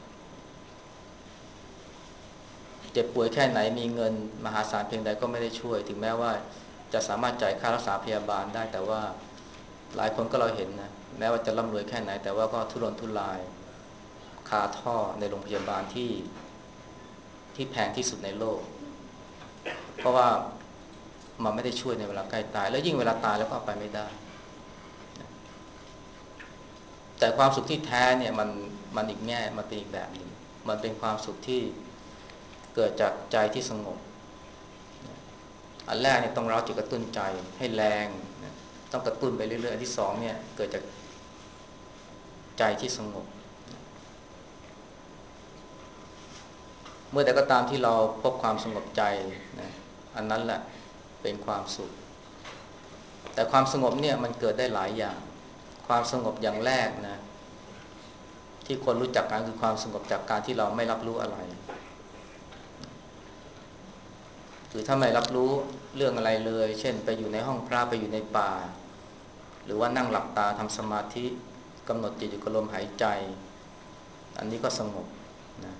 เจ็บป่วยแค่ไหนมีเงินมหาศาลเพียงใดก็ไม่ได้ช่วยถึงแม้ว่าจะสามารถจ่ายค่ารักษาพยาบาลได้แต่ว่าหลายคนก็เราเห็นนะแม้ว่าจะร่ำรวยแค่ไหนแต่ว่าก็ทุรนทุรายคาท่อในโรงพยาบาลที่ที่แพงที่สุดในโลกเพราะว่ามันไม่ได้ช่วยในเวลาใกล้ตายแล้วยิ่งเวลาตายแล้วก็ไปไม่ได้แต่ความสุขที่แท้เนี่ยมันมันอีกแง่มันเป็นอีกแบบหนึ่งมันเป็นความสุขที่เกิดจากใจที่สงบอันแรกเนี่ยต้องเราจิตกระตุ้นใจให้แรงต้องกระตุ้นไปเรื่อยๆอันที่สองเนี่ยเกิดจากใจที่สงบเมื่อใดก็ตามที่เราพบความสงบใจนะอันนั้นแหละเป็นความสุขแต่ความสงบเนี่ยมันเกิดได้หลายอย่างความสงบอย่างแรกนะที่คนรู้จักกันคือความสงบจากการที่เราไม่รับรู้อะไรคือถ้าไม่รับรู้เรื่องอะไรเลยเช่นไปอยู่ในห้องพระไปอยู่ในป่าหรือว่านั่งหลับตาทำสมาธิกำหนดจิตอยู่กับลมหายใจอันนี้ก็สงบนะ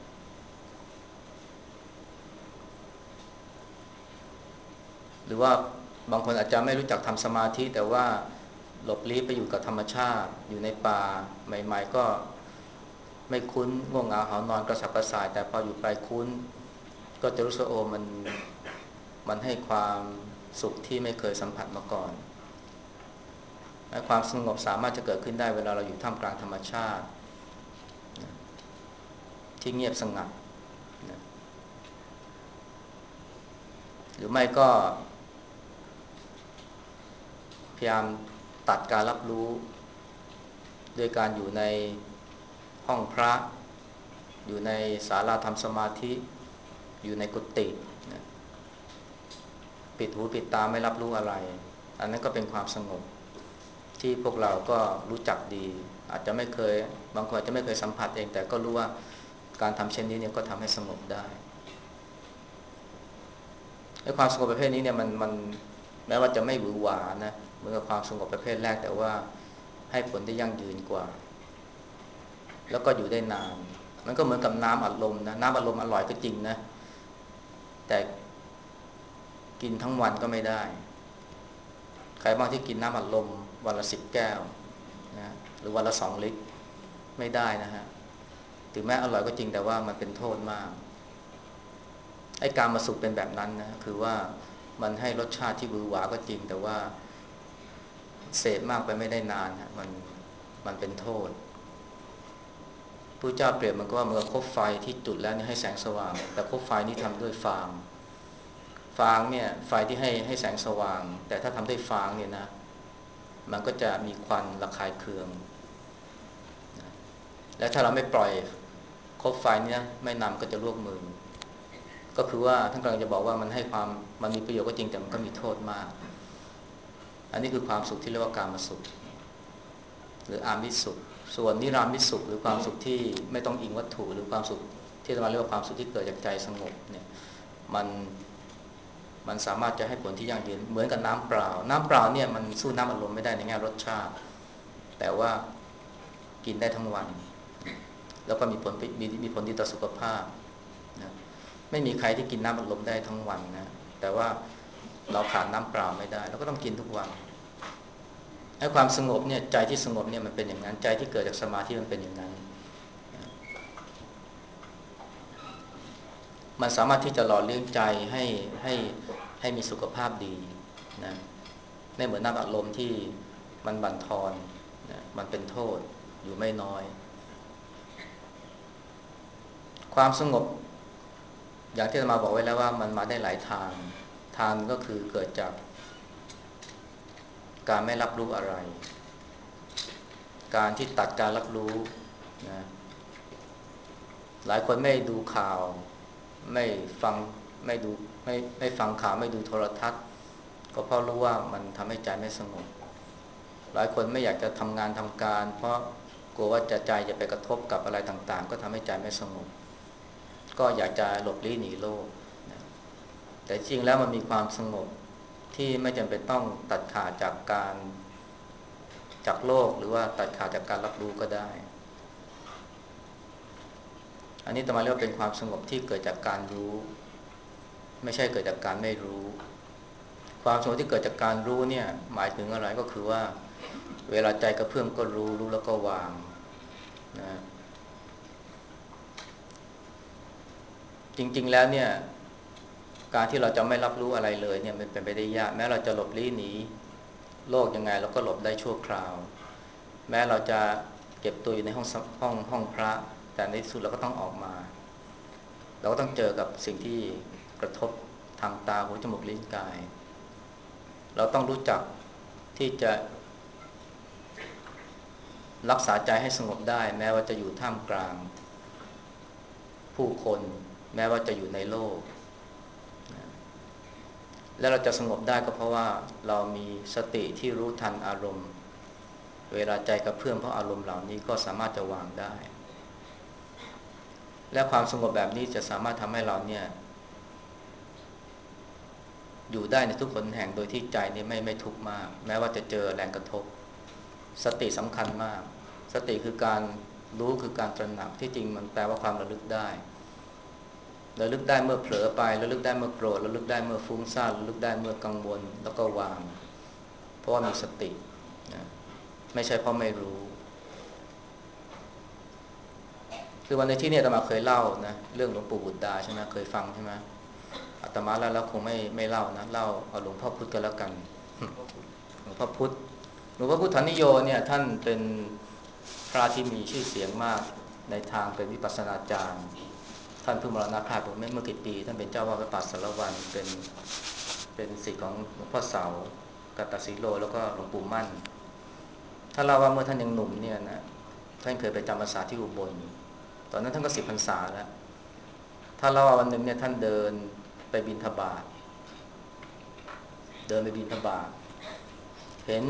หรือว่าบางคนอาจจะไม่รู้จักทำสมาธิแต่ว่าหลบลี้ไปอยู่กับธรรมชาติอยู่ในป่าใหม่ๆก็ไม่คุ้นง่วงเหงาหานอนกระสับกระส่ายแต่พออยู่ไปคุ้นก็จะรู้สึกโอ้มันมันให้ความสุขที่ไม่เคยสัมผัสมาก่อนและความสงบสามารถจะเกิดขึ้นได้เวลาเราอยู่ท่ามกลางธรรมชาติที่เงียบสงัดหรือไม่ก็พยายามตัดการรับรู้โดยการอยู่ในห้องพระอยู่ในศาลาทำสมาธิอยู่ในกุฏิปิดหูปิดตาไม่รับรู้อะไรอันนั้นก็เป็นความสงบที่พวกเราก็รู้จักดีอาจจะไม่เคยบางคนอาจจะไม่เคยสัมผัสเองแต่ก็รู้ว่าการทำเช่นนี้เนี่ยก็ทำให้สงบได้ไอ้ความสงบประเภทนี้เนี่ยมันมันแม้ว่าจะไม่หวือหวานะเหมือนกับความสงบประเภทแรกแต่ว่าให้ผลที่ยั่งยืนกว่าแล้วก็อยู่ได้นานมันก็เหมือนกับน้ำอัดลมนะน้ำอัดลมอร่อยก็จริงนะแต่กินทั้งวันก็ไม่ได้ใครบ้างที่กินน้ำอัดลมวันละสิบแก้วนะหรือวันละสองลิตรไม่ได้นะฮะถึงแม้อร่อยก็จริงแต่ว่ามันเป็นโทษมากไอ้การมาสุขเป็นแบบนั้นนะคือว่ามันให้รสชาติที่หวือหวาก็จริงแต่ว่าเสพมากไปไม่ได้นานฮะมันมันเป็นโทษพระเจ้าเปรียบมันก็ว่าเมื่อคบไฟที่จุดแล้วนี่ให้แสงสว่างแต่คบไฟนี้ทำด้วยฟางฟางเนี่ยไฟที่ให้ให้แสงสว่างแต่ถ้าทำด้วยฟางเนี่ยนะมันก็จะมีควันระคายเคืองและถ้าเราไม่ปล่อยคบไฟนี้นะไม่นำก็จะลวกมือก็คือว่าท่านกำลังจะบอกว่ามันให้ความมันมีประโยชน์ก็จริงแต่มันก็มีโทษมากอันนี้คือความสุขที่เรียกว่าการมาสุขหรืออามิสสุขส่วนนิรามิสสุขหรือความสุขที่ไม่ต้องอิงวัตถุหรือความสุขที่เราเรียกว่าความสุขที่เกิดจากใจสงบเนี่ยมันมันสามารถจะให้ผลที่ยั่งยืนเหมือนกับน้ำเปล่าน้ำเปล่าเนี่ยมันสู้น้ำอัดลมไม่ได้ในแง่รสชาติแต่ว่ากินได้ทั้งวันแล้วก็มีผลมีมีผลดีต่อสุขภาพนะไม่มีใครที่กินน้ำอัดลมได้ทั้งวันนะแต่ว่าเราขาดน้ำเปล่าไม่ได้เราก็ต้องกินทุกวันไอ้ความสงบเนี่ยใจที่สงบเนี่ยมันเป็นอย่างนั้นใจที่เกิดจากสมาธิมันเป็นอย่างนั้นมันสามารถที่จะหล่อเลี้ยงใจให้ให้ให้มีสุขภาพดีนะไม่เหมือนน้ำอัดลมที่มันบั่นทอนนะมันเป็นโทษอยู่ไม่น้อยความสงบอย่างที่อาตมาบอกไว้แล้วว่ามันมาได้หลายทางทางก็คือเกิดจากการไม่รับรู้อะไรการที่ตัดการรับรู้นะหลายคนไม่ดูข่าวไม่ฟังไม่ดูไม่ไม่ฟังข่าวไม่ดูโทรทัศน์ก็เพราะรู้ว่ามันทำให้ใจไม่สงบหลายคนไม่อยากจะทำงานทำการเพราะกลัวว่าจะใจจะไปกระทบกับอะไรต่างๆก็ทำให้ใจไม่สงบก็อยากจะหลบลี้หนีโลกนะแต่จริงแล้วมันมีความสงบที่ไม่จำเป็นต้องตัดขาดจากการจากโลกหรือว่าตัดขาดจากการรับรู้ก็ได้อันนี้ต้องมาเรียกว่าเป็นความสงบที่เกิดจากการรู้ไม่ใช่เกิดจากการไม่รู้ความสงบที่เกิดจากการรู้เนี่ยหมายถึงอะไรก็คือว่าเวลาใจกระเพื่อมก็รู้รู้แล้วก็วางนะจริงๆแล้วเนี่ยการที่เราจะไม่รับรู้อะไรเลยเนี่ยมันเป็นไปได้ยากแม้เราจะหลบลี้หนีโลกยังไงเราก็หลบได้ชั่วคราวแม้เราจะเก็บตัวอยู่ในห้องห้องห้องพระแต่ในที่สุดเราก็ต้องออกมาเราก็ต้องเจอกับสิ่งที่กระทบทางตาหูจมูกลิ้นกายเราต้องรู้จักที่จะรักษาใจให้สงบได้แม้ว่าจะอยู่ท่ามกลางผู้คนแม้ว่าจะอยู่ในโลกและเราจะสงบได้ก็เพราะว่าเรามีสติที่รู้ทันอารมณ์เวลาใจกระเพื่อมเพราะอารมณ์เหล่านี้ก็สามารถจะวางได้และความสงบแบบนี้จะสามารถทำให้เราเนี่ยอยู่ได้ในทุกคนแห่งโดยที่ใจนี่ไม่ไม่ทุกข์มากแม้ว่าจะเจอแรงกระทบสติสำคัญมากสติคือการรู้คือการตระหนักที่จริงมันแปลว่าความระลึกได้ระลึกได้เมื่อเผลอไประลึกได้เมื่อโกรธระลึกได้เมื่อฟุ้งซ่านระลึกได้เมื่อกังวลแล้วก็วางเพราะว่ามีสตินะไม่ใช่เพราะไม่รู้คือวันในที่นี้อาตมาเคยเล่านะเรื่องหลวงปู่บุตรดาใช่ไหมเคยฟังใช่ไหมอาตมาแล้วแล้วคงไม่ไม่เล่านะเล่าเอาหลวงพ่อพุธกันแล้วกันหลวงพ่อพุธหลวงพ่อพุทธานิโยเนี่ยท่านเป็นพระที่มีชื่อเสียงมากในทางเป็นวิปัสสนาจารย์ท่านเพิ่งมรณภาพเมื่อกี่ปีท่านเป็นเจ้าวาดวัดป่าสารวันเป็นเป็นศิษย์ของหลวงพ่อเสากัตตสีโลแล้วก็หลวงปู่มั่นถ้าเล่าว่าเมื่อท่านยังหนุ่มเนี่ยนะท่านเคยไปจำพรรษาที่อุบลตอนนั้นท่านก็สิบพรรษาแล้วถ้าเล่าว่าวันหนึ่งเนี่ยท่านเดินไปบิณฑบาตเดินไปบิณฑบาตเห็น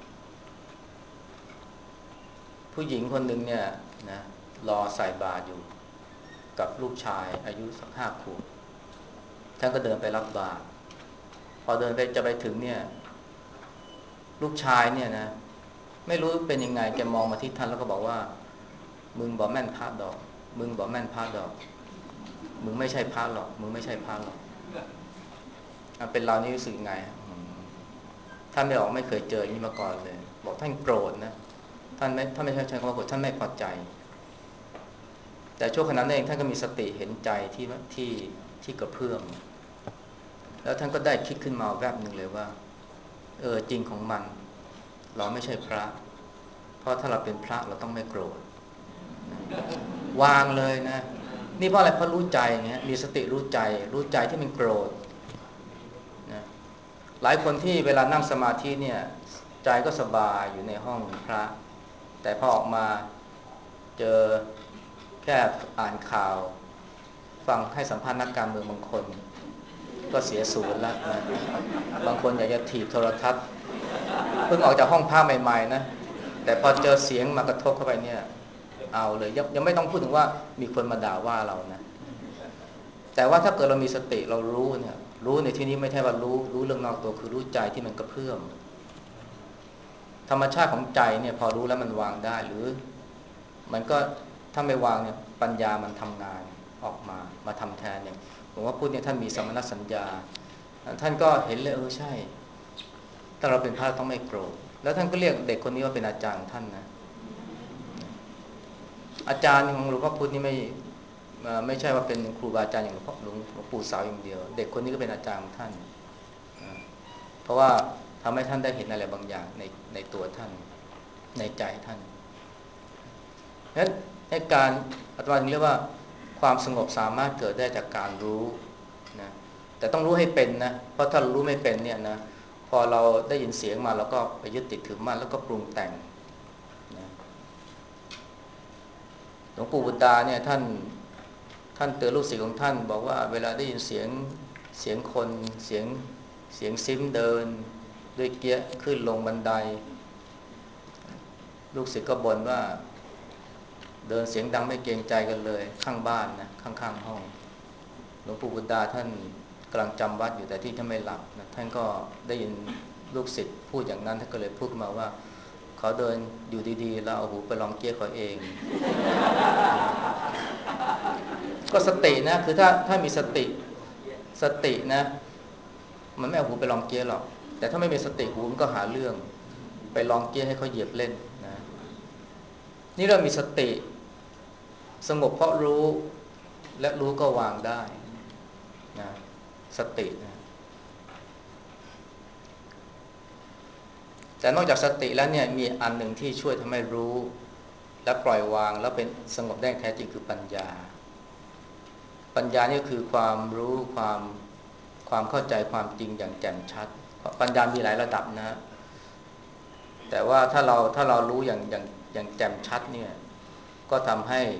ผู้หญิงคนหนึ่งเนี่ยนะรอใส่บาตรอยู่กับลูกชายอายุสักห้าขวบท่านก็เดินไปรับบาตรพอเดินไปจะไปถึงเนี่ยลูกชายเนี่ยนะไม่รู้เป็นยังไงแกมองมาที่ท่านแล้วก็บอกว่ามึงบอกแม่นพระดอกมึงบอกแม่นพระดอกมึงไม่ใช่พระหรอกมึงไม่ใช่พระหรอกเป็นเรานี่รู้สึกยังไงท่านไม่บอกไม่เคยเจออย่างนี้มาก่อนเลยบอกท่านโกรธนะท่านไม่ท่านไม่ใช่ใช้คำว่าโกรธท่านไม่พอใจแต่ช่วงขณะนั้นเองท่านก็มีสติเห็นใจที่ที่ที่กระเพื่อมแล้วท่านก็ได้คิดขึ้นมาแวบหนึ่งเลยว่าเออจริงของมันเราไม่ใช่พระเพราะถ้าเราเป็นพระเราต้องไม่โกรธวางเลยนะนี่เพราะอะไรเพราะรู้ใจเงี้ยมีสติรู้ใจรู้ใจที่มันโกรธนะหลายคนที่เวลานั่งสมาธิเนี่ยใจก็สบายอยู่ในห้องพระแต่พอออกมาเจอแค่อ่านข่าวฟังให้สัมภาษณ์นักการเมืองบางคนก็เสียศูนย์แล้วนะบางคนอยากจะถีบโทรทัศน์เพิ่งออกจากห้องพระใหม่ๆนะแต่พอเจอเสียงมากระทบเข้าไปเนี่ยเอาเลยยังยังไม่ต้องพูดถึงว่ามีคนมาด่าว่าเรานะแต่ว่าถ้าเกิดเรามีสติเรารู้เนี่ยรู้ในที่นี้ไม่ใช่ว่ารู้รู้เรื่องนอกตัวคือรู้ใจที่มันกระเพื่อมธรรมชาติของใจเนี่ยพอรู้แล้วมันวางได้หรือมันก็ถ้าไม่วางเนี่ยปัญญามันทำงานออกมามาทำแทนเนี่ยผมว่าพูดเนี่ยท่านมีสมณสัญญาท่านก็เห็นเลยเออใช่ถ้าเราเป็นพระต้องไม่โกรธแล้วท่านก็เรียกเด็กคนนี้ว่าเป็นอาจารย์ของท่านนะอาจารย์ของหลวงพ่อพุธนี่ไม่ไม่ใช่ว่าเป็นครูบาอาจารย์อย่างหลวงพ่อหลวงหลวงปู่เสาอย่างเดียวเด็กคนนี้ก็เป็นอาจารย์ของท่านนะเพราะว่าทำให้ท่านได้เห็นอะไรบางอย่างในในตัวท่านในใจท่านนั้นในการอาตมาถึงเรียกว่าความสงบสามารถเกิดได้จากการรู้นะแต่ต้องรู้ให้เป็นนะเพราะถ้าเรารู้ไม่เป็นเนี่ยนะพอเราได้ยินเสียงมาเราก็ไปยึดติดถือมั่นแล้วก็ปรุงแต่งนะหลวงปู่บุตรดาเนี่ยท่านท่านเตือนลูกศิษย์ของท่านบอกว่าเวลาได้ยินเสียงเสียงคนเสียงเสียงซิมเดินด้วยเกี้ยขึ้นลงบันไดลูกศิษย์ก็บ่นว่าเดินเสียงดังไม่เกรงใจกันเลยข้างบ้านนะข้างๆห้องหลวงปู่บุตรดาท่านกำลังจำวัดอยู่แต่ที่ท่านไม่หลับนะท่านก็ได้ยินลูกศิษย์พูดอย่างนั้นท่านก็เลยพูดมาว่าเขาเดินอยู่ดีๆแล้วเอาหูไปลองเกี้ยเขาเองก็สตินะคือถ้าถ้ามีสติสตินะมันไม่เอาหูไปลองเกี้ยหรอกแต่ถ้าไม่มีสติหูมันก็หาเรื่องไปลองเกี้ยให้เขาเหยียบเล่นนะนี่เรามีสติสงบเพราะรู้และรู้ก็วางได้นะสตินะแต่นอกจากสติแล้วเนี่ยมีอันหนึ่งที่ช่วยทำให้รู้และปล่อยวางแล้วเป็นสงบได้แท้จริงคือปัญญาปัญญานี่คือความรู้ความความเข้าใจความจริงอย่างแจ่มชัดปัญญามีหลายระดับนะแต่ว่าถ้าเราถ้าเรารู้อย่างอย่างอย่างแจ่มชัดเนี่ยก็ทำให้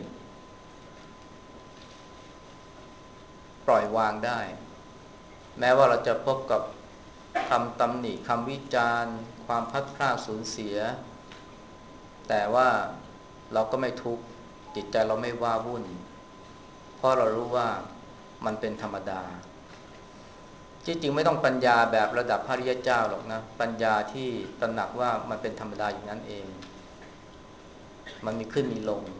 ปล่อยวางได้แม้ว่าเราจะพบกับคำตำหนิคำวิจารณ์ความพัดพลาดสูญเสียแต่ว่าเราก็ไม่ทุกข์จิตใจเราไม่ว้าวุ่นเพราะเรารู้ว่ามันเป็นธรรมดาจริงๆไม่ต้องปัญญาแบบระดับพระริยเจ้าหรอกนะปัญญาที่ตระหนักว่ามันเป็นธรรมดาอย่างนั้นเองมันมีขึ้นมีลง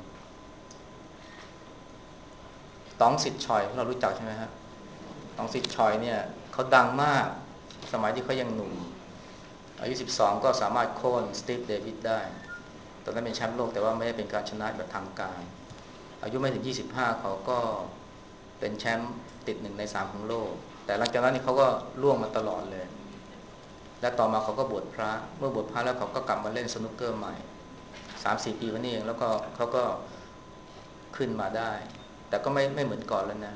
ต๋องสิทธิ์ชอยเรารู้จักใช่ไหมฮะต๋องสิทธิ์ชอยเนี่ยเขาดังมากสมัยที่เขายังหนุ่มอายุสิบสองก็สามารถโค่นสตีฟเดวิดได้ตอนนั้นเป็นแชมป์โลกแต่ว่าไม่ได้เป็นการชนะแบบทางการอายุไม่ถึงยี่สิบห้าเขาก็เป็นแชมป์ติดหนึ่งในสามของโลกแต่หลังจากนั้นนี่เขาก็ล่วงมาตลอดเลยและต่อมาเขาก็บวชพระเมื่อบวชพระแล้วเขาก็กลับมาเล่นสนุกเกอร์ใหม่ สามสี่ ปีวันนี้เองแล้วก็เขาก็ขึ้นมาได้แต่ก็ไม่ไม่เหมือนก่อนแล้วนะ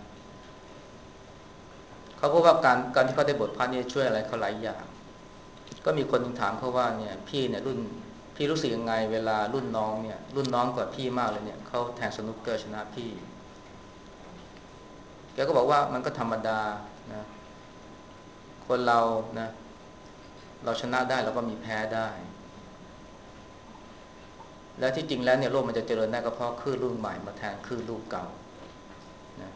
เขาพบว่าการการที่เขาได้บวชพระนี่ช่วยอะไรเขาหลายอย่างก็มีคนถามเขาว่าเนี่ยพี่เนี่ยรุ่นพี่รู้สึกยังไงเวลารุ่นน้องเนี่ยรุ่นน้องกว่าพี่มากเลยเนี่ยเขาแทงสนุกเกอร์ชนะพี่แกก็บอกว่ามันก็ธรรมดานะคนเรานะเราชนะได้เราก็มีแพ้ได้และที่จริงแล้วเนี่ยโลกมันจะเจริญได้ก็เพราะคลื่นรุ่นใหม่มาแทนคลื่นลูกเก่านะ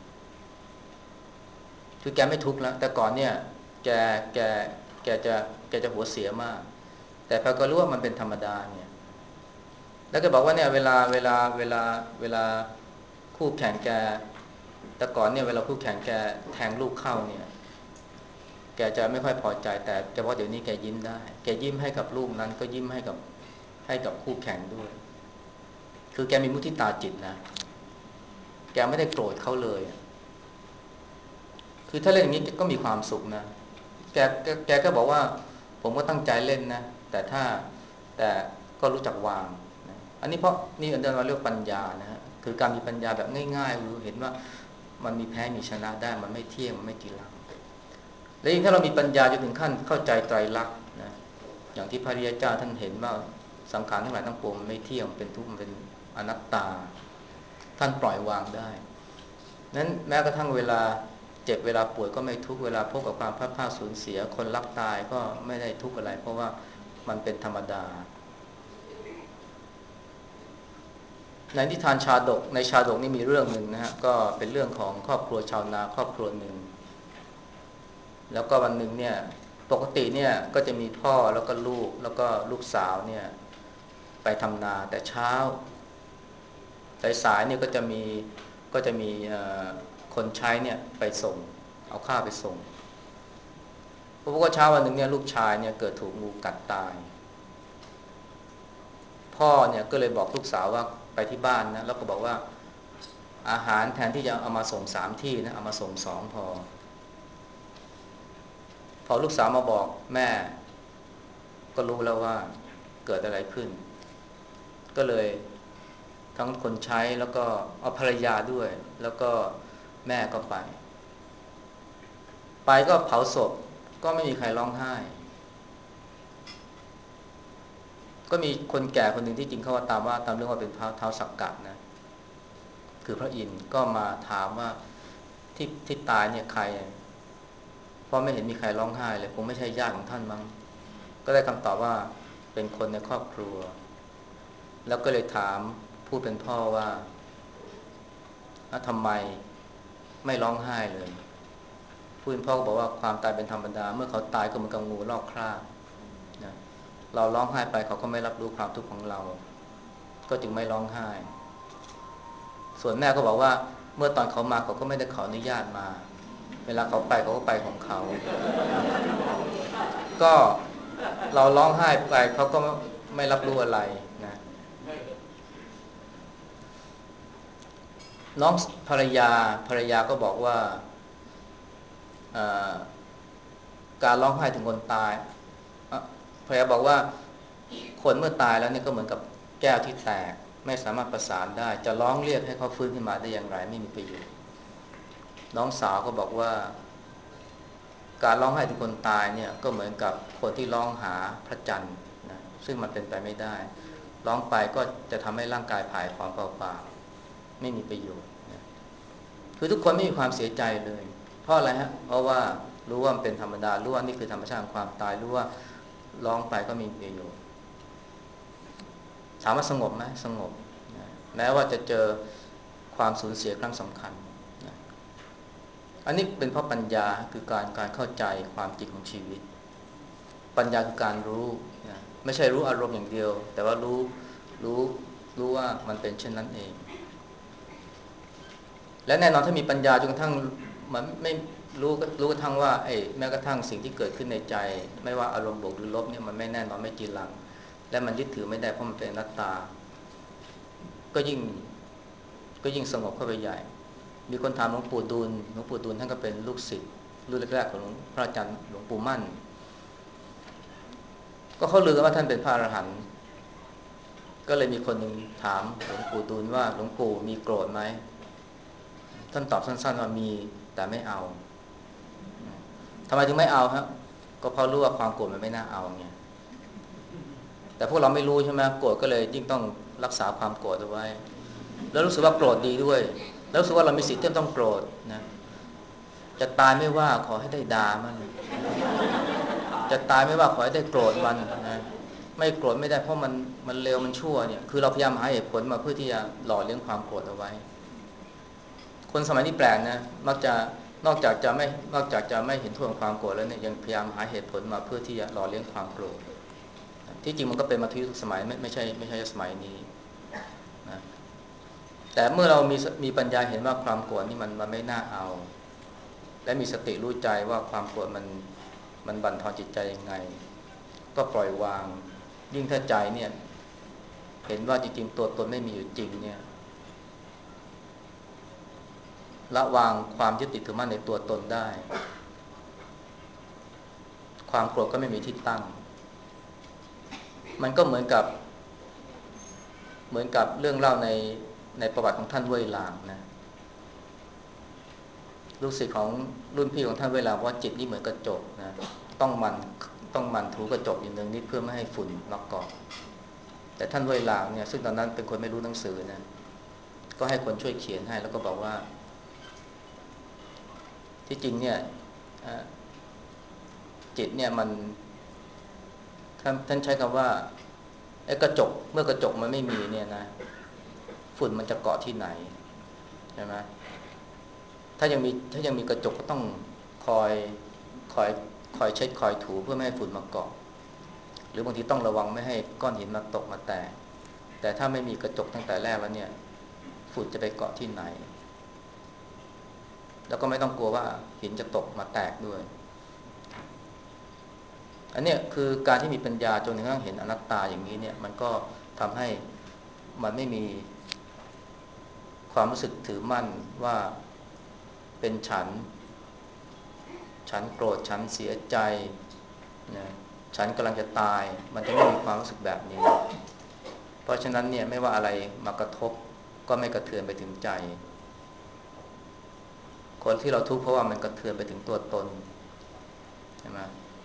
คือแกไม่ทุกข์แล้วแต่ก่อนเนี่ยแกแกแกจะแกจะหัวเสียมากแต่พอก็รู้ว่ามันเป็นธรรมดาเนี่ยแล้วก็บอกว่าเนี่ยเวลาเวลาเวลาเวลาคู่แข่งแกแต่ก่อนเนี่ยเวลาคู่แข่งแกแทงลูกเข้าเนี่ยแกจะไม่ค่อยพอใจแต่เฉพาะเดี๋ยวนี้แกยิ้มได้แกยิ้มให้กับลูกนั้นก็ยิ้มให้กับให้กับคู่แข่งด้วยคือแกมีมุทิตาจิตนะแกไม่ได้โกรธเขาเลยคือถ้าเล่นอย่างนี้ก็มีความสุขนะแกแกแกก็บอกว่าผมก็ตั้งใจเล่นนะแต่ถ้าแต่ก็รู้จักวางนะอันนี้เพราะนี่อันเดียวเราเรียกปัญญานะฮะคือการมีปัญญาแบบง่ายๆรู้เห็นว่ามันมีแพ้มีชนะได้มันไม่เที่ยงมันไม่จีรังและยิ่งถ้าเรามีปัญญาจนถึงขั้นเข้าใจไตรลักษณ์นะอย่างที่พระริยเจ้าท่านเห็นว่าสังขารทั้งหลายทั้งปวงมันไม่เที่ยงเป็นทุกข์มันเป็นอนัตตาท่านปล่อยวางได้นั้นแม้กระทั่งเวลาเจ็บเวลาป่วยก็ไม่ทุกข์เวลาพบกับความพลาดพลาดสูญเสียคนรักตายก็ไม่ได้ทุกข์อะไรเพราะว่ามันเป็นธรรมดาในนิทานชาดกในชาดกนี่มีเรื่องหนึ่งนะฮะก็เป็นเรื่องของครอบครัวชาวนาครอบครัวหนึ่งแล้วก็วันหนึ่งเนี่ยปกติเนี่ยก็จะมีพ่อแล้วก็ลูกแล้วก็ลูกสาวเนี่ยไปทำนาแต่เช้าสายๆเนี่ยก็จะมีก็จะมีคนใช้เนี่ยไปส่งเอาข้าวไปส่งเพราะว่าเช้าวันหนึ่งเนี่ยลูกชายเนี่ยเกิดถูกงูกัดตายพ่อเนี่ยก็เลยบอกลูกสาวว่าไปที่บ้านนะแล้วก็บอกว่าอาหารแทนที่จะเอามาส่งสามที่นะเอามาส่งสองพอพอลูกสาวมาบอกแม่ก็รู้แล้วว่าเกิดอะไรขึ้นก็เลยทั้งคนใช้แล้วก็เอาภรรยาด้วยแล้วก็แม่ก็ไปไปก็เผาศพก็ไม่มีใครร้องไห้ก็มีคนแก่คนหนึ่งที่จริงเขาว่าตามว่าตามเรื่องว่าเป็นเท้าเท้าสักกะนะคือพระอินทร์ก็มาถามว่าที่ที่ตายเนี่ยใครเพราะไม่เห็นมีใครร้องไห้เลยคงไม่ใช่ญาติของท่านมั้งก็ได้คำตอบว่าเป็นคนในครอบครัวแล้วก็เลยถามผู้เป็นพ่อว่าทำไมไม่ร้องไห้เลยผู้เป็นพ่อก็บอกว่าความตายเป็นธรรมดาเมื่อเขาตายก็เหมือนกับงูลอกคราบนะเราร้องไห้ไปเขาก็ไม่รับรู้ความทุกข์ของเราก็จึงไม่ร้องไห้ส่วนแม่ก็บอกว่าเมื่อตอนเขามาเขาก็ไม่ได้ขออนุญาตมาเวลาเขาไปเขาก็ไปของเขาก็เราร้องไห้ไปเขาก็ไม่รับรู้อะไรนะน้องภรรยาภรรยาก็บอกว่าการร้องไห้ถึงคนตายภรรยาบอกว่าคนเมื่อตายแล้วนี่ก็เหมือนกับแก้วที่แตกไม่สามารถประสานได้จะร้องเรียกให้เขาฟื้นขึ้นมาได้อย่างไรไม่มีประโยชน์น้องสาวก็บอกว่าการร้องไห้ถึงคนตายเนี่ยก็เหมือนกับคนที่ร้องหาพระจันทร์นะซึ่งมันเป็นไปไม่ได้ร้องไปก็จะทำให้ร่างกายผายผอมเปล่าๆไม่มีประโยชน์นะคือทุกคนไม่มีความเสียใจเลยเพราะอะไรฮะเพราะว่ารู้ว่ามันเป็นธรรมดารู้ว่านี่คือธรรมชาติของความตายรู้ว่าร้องไปก็มีประโยชน์ถามว่าสงบไหมสงบนะแม้ว่าจะเจอความสูญเสียครั้งสำคัญนะอันนี้เป็นเพราะปัญญาคือการการเข้าใจความจริงของชีวิตปัญญาคือการรู้นะไม่ใช่รู้อารมณ์อย่างเดียวแต่ว่ารู้รู้รู้ว่ามันเป็นเช่นนั้นเองและแน่นอนถ้ามีปัญญาจนกระทั่งมันไม่รู้รู้กระทั่งว่าไอ้แม้กระทั่งสิ่งที่เกิดขึ้นในใจไม่ว่าอารมณ์บวกหรือลบเนี่ยมันไม่แน่นอนไม่จีรังและมันยึดถือไม่ได้เพราะมันเป็นอนัตตาก็ยิ่งก็ยิ่งสงบเข้าไปใหญ่มีคนถามหลวงปู่ดูลหลวงปู่ดูลท่านก็เป็นลูกศิษย์รุ่นแรกๆของพระอาจารย์หลวงปู่มั่นก็เขาลือกันว่าท่านเป็นพระอรหันต์ก็เลยมีคนหนึ่งถามหลวงปู่ดูลว่าหลวงปู่มีโกรธไหมท่านตอบสั้นๆว่ามีแต่ไม่เอาทำไมถึงไม่เอาครับก็เพราะรู้ว่าความโกรธมันไม่น่าเอาไงแต่พวกเราไม่รู้ใช่ไหมโกรธก็เลยยิ่งต้องรักษาความโกรธเอาไว้แล้วรู้สึกว่าโกรธดีด้วยแล้วรู้สึกว่าเรามีสิทธิ์ที่ต้องโกรธนะจะตายไม่ว่าขอให้ได้ด่ามันจะตายไม่ว่าขอให้ได้โกรธมันนะไม่โกรธไม่ได้เพราะมันมันเลวมันชั่วเนี่ยคือเราพยายามหาเหตุผลมาเพื่อที่จะหล่อเลี้ยงความโกรธเอาไว้คนสมัยนี้แปลกนะมักจะนอกจากจะไม่นอกจากจะไม่เห็นโทษของความโกรธแล้วเนี่ยยังพยายามหาเหตุผลมาเพื่อที่จะหล่อเลี้ยงความโกรธที่จริงมันก็เป็นมาทุกสมัยไม่ไม่ใช่ไม่ใช่สมัยนี้นะแต่เมื่อเรามีมีปัญญาเห็นว่าความโกรธนี่มันมันไม่น่าเอาและมีสติรู้ใจว่าความโกรธมันมันบั่นทอนจิตใจยังไงก็ปล่อยวางยิ่งถ้าใจเนี่ยเห็นว่าจริงๆตัวตนไม่มีอยู่จริงเนี่ยละวางความยึดติดถือมั่นในตัวตนได้ความโกรธก็ไม่มีที่ตั้งมันก็เหมือนกับเหมือนกับเรื่องเล่าในในประวัติของท่านเว่ยหลางนะลูกศิษย์ของรุ่นพี่ของท่านเว่ยหลางว่าจิตนี่เหมือนกระจกนะต้องมันต้องมันถูกระจกอยู่เนืองนิดเพื่อไม่ให้ฝุ่นมาเกาะแต่ท่านเว่ยหลางเนี่ยซึ่งตอนนั้นเป็นคนไม่รู้หนังสือนะก็ให้คนช่วยเขียนให้แล้วก็บอกว่าที่จริงเนี่ยจิตเนี่ยมันท่านใช้คำว่าไอ้กระจกเมื่อกระจกมันไม่มีเนี่ยนะฝุ่นมันจะเกาะที่ไหนใช่ไหมถ้ายังมีถ้ายังมีกระจกก็ต้องคอยคอยคอยเช็ดคอยถูเพื่อไม่ให้ฝุ่นมาเกาะหรือบางทีต้องระวังไม่ให้ก้อนหินมาตกมาแตกแต่ถ้าไม่มีกระจกตั้งแต่แรกแล้วเนี่ยฝุ่นจะไปเกาะที่ไหนแล้วก็ไม่ต้องกลัวว่าหินจะตกมาแตกด้วยอันนี้คือการที่มีปัญญาจนกระทั่งเห็นอนัตตาอย่างนี้เนี่ยมันก็ทำให้มันไม่มีควความรู้สึกถือมั่นว่าเป็นฉันฉันโกรธฉันเสียใจนะฉันกำลังจะตายมันจะไม่มีความรู้สึกแบบนี้เพราะฉะนั้นเนี่ยไม่ว่าอะไรมากระทบก็ไม่กระเทือนไปถึงใจคนที่เราทุกข์เพราะว่ามันกระเทือนไปถึงตัวตนใช่ไหม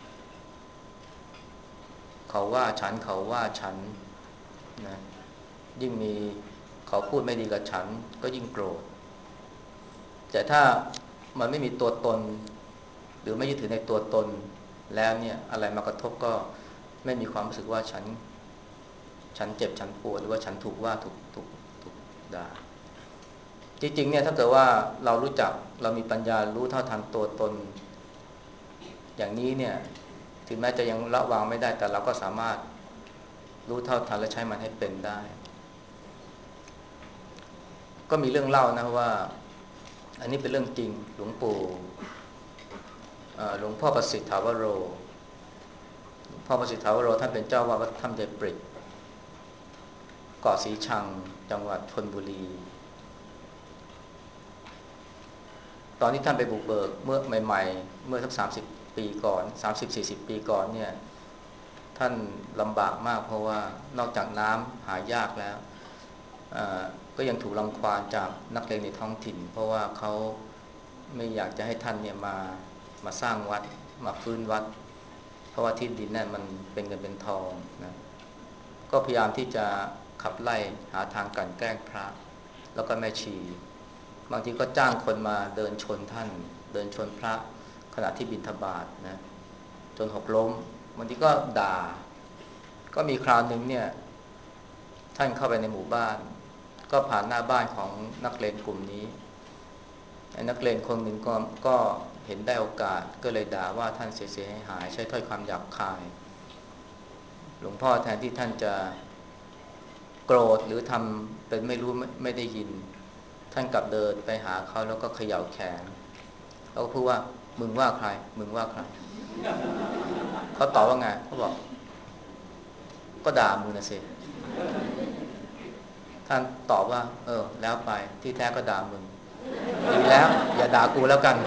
เขาว่าฉันเขาว่าฉันนะยิ่งมีเขาพูดไม่ดีกับฉันก็ยิ่งโกรธแต่ถ้ามันไม่มีตัวตนหรือไม่ยึดถือในตัวตนแล้วเนี่ยอะไรมากระทบก็ไม่มีความรู้สึกว่าฉันฉันเจ็บฉันปวดหรือว่าฉันถูกว่าถูกถูกถูกด่าจริงๆเนี่ยถ้าเกิดว่าเรารู้จักเรามีปัญญารู้เท่าทันตัวตนอย่างนี้เนี่ยถึงแม้จะยังละวางไม่ได้แต่เราก็สามารถรู้เท่าทันและใช้มันให้เป็นได้ก็มีเรื่องเล่านะว่าอันนี้เป็นเรื่องจริงหลวงปู่หลวงพ่อประสิทธิ์ถาวโรพ่อประสิทธิ์ถาวโรท่านเป็นเจ้าวาดวัดถ้ำใจปริกเกาะสีชังจังหวัดชลบุรีตอนที่ท่านไปบุกเบิกเมื่อใหม่ๆเมื่อสักสามสิบปีก่อนสามสิบสี่สิบปีก่อนเนี่ยท่านลำบากมากเพราะว่านอกจากน้ำหายากแล้วก็ยังถูกรังควานจากนักเลงในท้องถิ่นเพราะว่าเขาไม่อยากจะให้ท่านเนี่ยมามาสร้างวัดมาฟื้นวัดเพราะว่าที่ดินนั่นมันเป็นเงินเป็นทองนะก็พยายามที่จะขับไล่หาทางกลั่นแกล้งพระแล้วก็แม่ชีบางทีก็จ้างคนมาเดินชนท่านเดินชนพระขณะที่บิณฑบาตนะจนหกล้มบางทีก็ด่าก็มีคราวหนึ่งเนี่ยท่านเข้าไปในหมู่บ้านก็ผ่านหน้าบ้านของนักเลงกลุ่มนี้นักเลงคนหนึ่งก็ก็เห็นได้โอกาสก็เลยด่าว่าท่านเสียหายใช้ถ้อยคำหยาบคายหลวงพ่อแทนที่ท่านจะโกรธหรือทำเป็นไม่รู้ไม่ได้ยินท่านกลับเดินไปหาเขาแล้วก็เขย่าแขนแล้วก็พูดว่ามึงว่าใครมึงว่าใครเขาตอบว่าไงเขาบอกก็ด่ามึงนะสิท่านตอบว่าเออแล้วไปที่แท้ก็ด่ามึงดีแล้วอย่าด่ากูแล้วกัน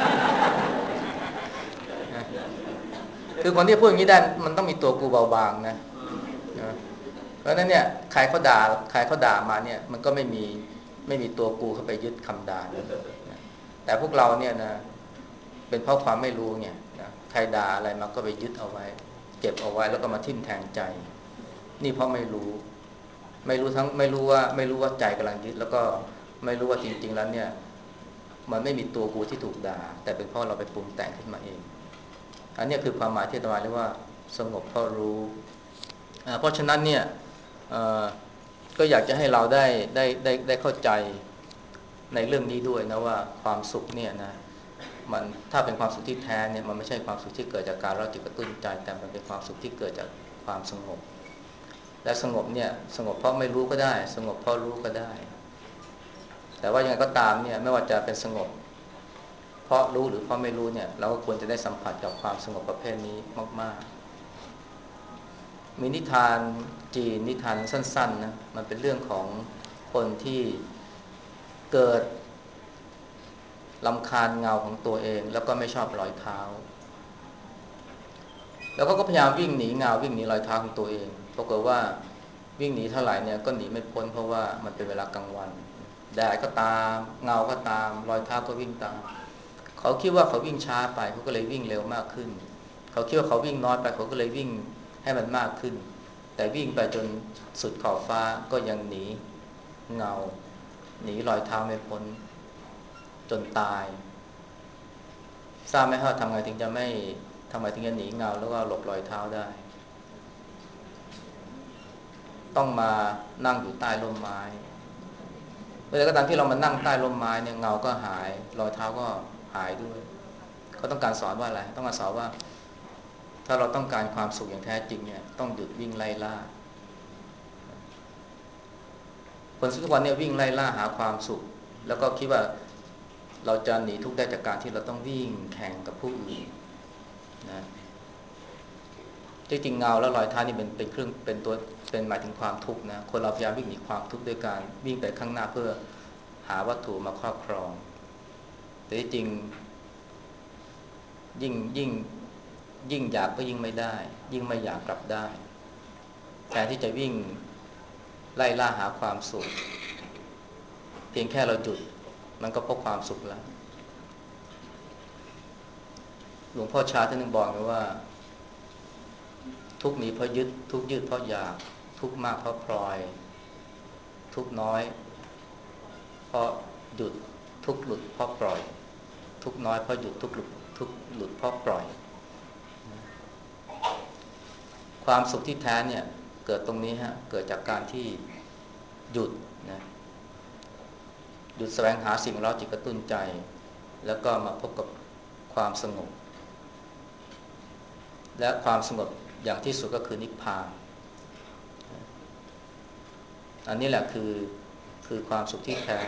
คือคนที่พูดอย่างนี้ได้มันต้องมีตัวกูเบาบางนะเพราะฉะนั้นเนี่ยใครเขาด่าใครเขาด่ามาเนี่ยมันก็ไม่มีไม่มีตัวกูเข้าไปยึดคำด่านั้นแต่พวกเราเนี่ยนะเป็นเพราะความไม่รู้เนี่ยนะใครด่าอะไรมาก็ไปยึดเอาไว้เก็บเอาไว้แล้วก็มาทิ่มแทงใจนี่เพราะไม่รู้ไม่รู้ทั้งไม่รู้ว่าไม่รู้ว่าใจกำลังยึดแล้วก็ไม่รู้ว่าจริงๆแล้วเนี่ยมันไม่มีตัวกูที่ถูกด่าแต่เป็นเพราะเราไปปรุงแต่งขึ้นมาเองอันนี้คือความหมายที่อาตมาเรียกว่าสงบเพราะรู้เพราะฉะนั้นเนี่ยก็อยากจะให้เราได้ได้ได้ได้เข้าใจในเรื่องนี้ด้วยนะว่าความสุขเนี่ยนะมันถ้าเป็นความสุขที่แท้เนี่ยมันไม่ใช่ความสุขที่เกิดจากการเราจิตกระตุ้นใจแต่มันเป็นความสุขที่เกิดจากความสงบและสงบเนี่ยสงบเพราะไม่รู้ก็ได้สงบเพราะรู้ก็ได้แต่ว่ายังไงก็ตามเนี่ยไม่ว่าจะเป็นสงบเพราะรู้หรือเพราะไม่รู้เนี่ยเราก็ควรจะได้สัมผัสกับความสงบประเภทนี้มากๆมีนิทานจีนนิทานสั้นๆนะมันเป็นเรื่องของคนที่เกิดรำคาญเงาของตัวเองแล้วก็ไม่ชอบรอยเท้าแล้วก็พยายามวิ่งหนีเงาวิ่งหนีรอยเท้าของตัวเองปรากฏว่าวิ่งหนีเท่าไหร่เนี่ยก็หนีไม่พ้นเพราะว่ามันเป็นเวลากลางวันแดดก็ตามเงาก็ตามรอยเท้าก็วิ่งตามเขาคิดว่าเขาวิ่งช้าไปเขาก็เลยวิ่งเร็วมากขึ้นเขาคิดว่าเขาวิ่งน้อยไปเขาก็เลยวิ่งให้มันมากขึ้นแต่วิ่งไปจนสุดขอบฟ้าก็ยังหนีเงาหนีรอยเท้าไม่พ้นจนตายทราบไหมว่าทำไงถึงจะไม่ทำไมถึงจะหนีเงาแล้วก็หลบรอยเท้าได้ต้องมานั่งอยู่ใต้ร่มไม้เมื่อก็ตามที่เรามานั่งใต้ร่มไม้เนี่ยเงาก็หายรอยเท้าก็หายด้วยเขาต้องการสอนว่าอะไรต้องการสอนว่าถ้าเราต้องการความสุขอย่างแท้จริงเนี่ยต้องหยุดวิ่งไล่ล่าคนทุกวันเนี่ยวิ่งไล่ล่าหาความสุขแล้วก็คิดว่าเราจะหนีทุกข์ได้จากการที่เราต้องวิ่งแข่งกับผู้อื่นนะจริงๆเงาแล้วรอยเท้านี่เป็นเป็นเครื่องเป็นตัวเป็นหมายถึงความทุกข์นะคนเราพยายามวิ่งหนีความทุกข์ด้วยการวิ่งไปข้างหน้าเพื่อาวัตถุมาครอบครองแต่ที่จริงยิ่งยิ่งยิ่งอยากก็ยิ่งไม่ได้ยิ่งไม่อยากกลับได้แทนที่จะวิ่งไล่ล่าหาความสุขเพียงแค่เราหยุดมันก็พบความสุขแล้วหลวงพ่อชาท่านนึงบอกไว้ว่าทุกข์มีเพราะยึดทุกข์ยึดเพราะอยากทุกข์มากเพราะปล่อยทุกข์น้อยเพราะหยุดทุกข์หลุดเพราะปล่อยทุกข์น้อยเพราะหยุดทุกข์หลุดทุกข์หลุดเพราะปล่อยความสุขที่แท้เนี่ยเกิดตรงนี้ฮะเกิดจากการที่หยุดนะหยุดแสวงหาสิ่งเร้าจิตกระตุ้นใจแล้วก็มาพบกับความสงบและความสงบอย่างที่สุดก็คือนิพพานอันนี้แหละคือคือความสุขที่แท้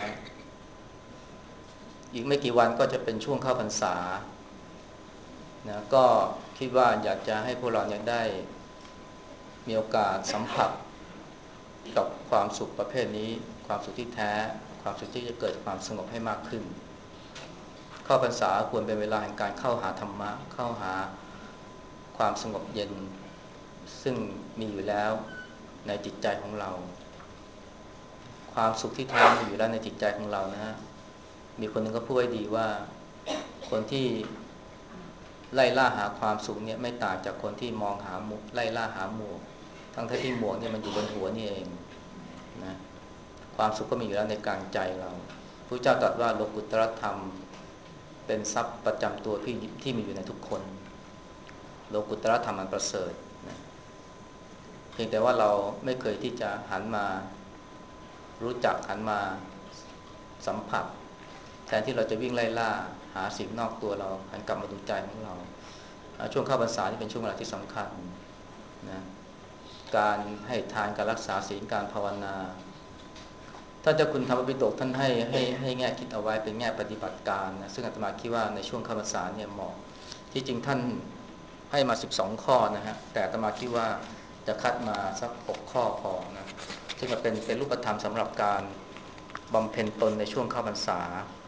อีกไม่กี่วันก็จะเป็นช่วงเข้าพรรษานะก็คิดว่าอยากจะให้พวกเราเนี่ยได้มีโอกาสสัมผัสกับความสุขประเภทนี้ความสุขที่แท้ความสุขที่จะเกิดความสงบให้มากขึ้นเข้าพรรษาควรเป็นเวลาแห่งการเข้าหาธรรมะเข้าหาความสงบเย็นซึ่งมีอยู่แล้วในจิตใจของเราความสุขที่แท้มีอยู่แล้วในจิตใจของเรานะฮะมีคนหนึ่งก็พูดไว้ดีว่าคนที่ไล่ล่าหาความสุขเนี่ยไม่ต่างจากคนที่มองหาหมวกไล่ล่าหาหมวกทั้งที่หมวกเนี่ยมันอยู่บนหัวนี่เองนะความสุขก็มีอยู่แล้วในกลางใจเราพระเจ้าตรัสว่าโลกุตตรธรรมเป็นทรัพย์ประจำตัวที่ที่มีอยู่ในทุกคนโลกุตตรธรรมมันประเสริฐนะเพียงแต่ว่าเราไม่เคยที่จะหันมารู้จักหันมาสัมผัสแทนที่เราจะวิ่งไล่ล่าหาสิ่งนอกตัวเราหันกลับมาดูใจของเราช่วงเข้าพรรษานี่เป็นช่วงเวลาที่สำคัญนะการให้ทานการรักษาศีลการภาวนาถ้าเจ้าคุณธรรมปิฎกท่านให้ให้ให้แง่คิดเอาไว้เป็นแง่ปฏิบัติการนะซึ่งอาตมาคิดว่าในช่วงเข้าพรรษาเนี่ยเหมาะที่จริงท่านให้มาสิบสองข้อนะฮะแต่อาตมาคิดว่าจะคัดมาสักหกข้อพอนะซึ่งเป็นเป็นรูปธรรมสำหรับการบำเพ็ญตนในช่วงเข้าพรรษา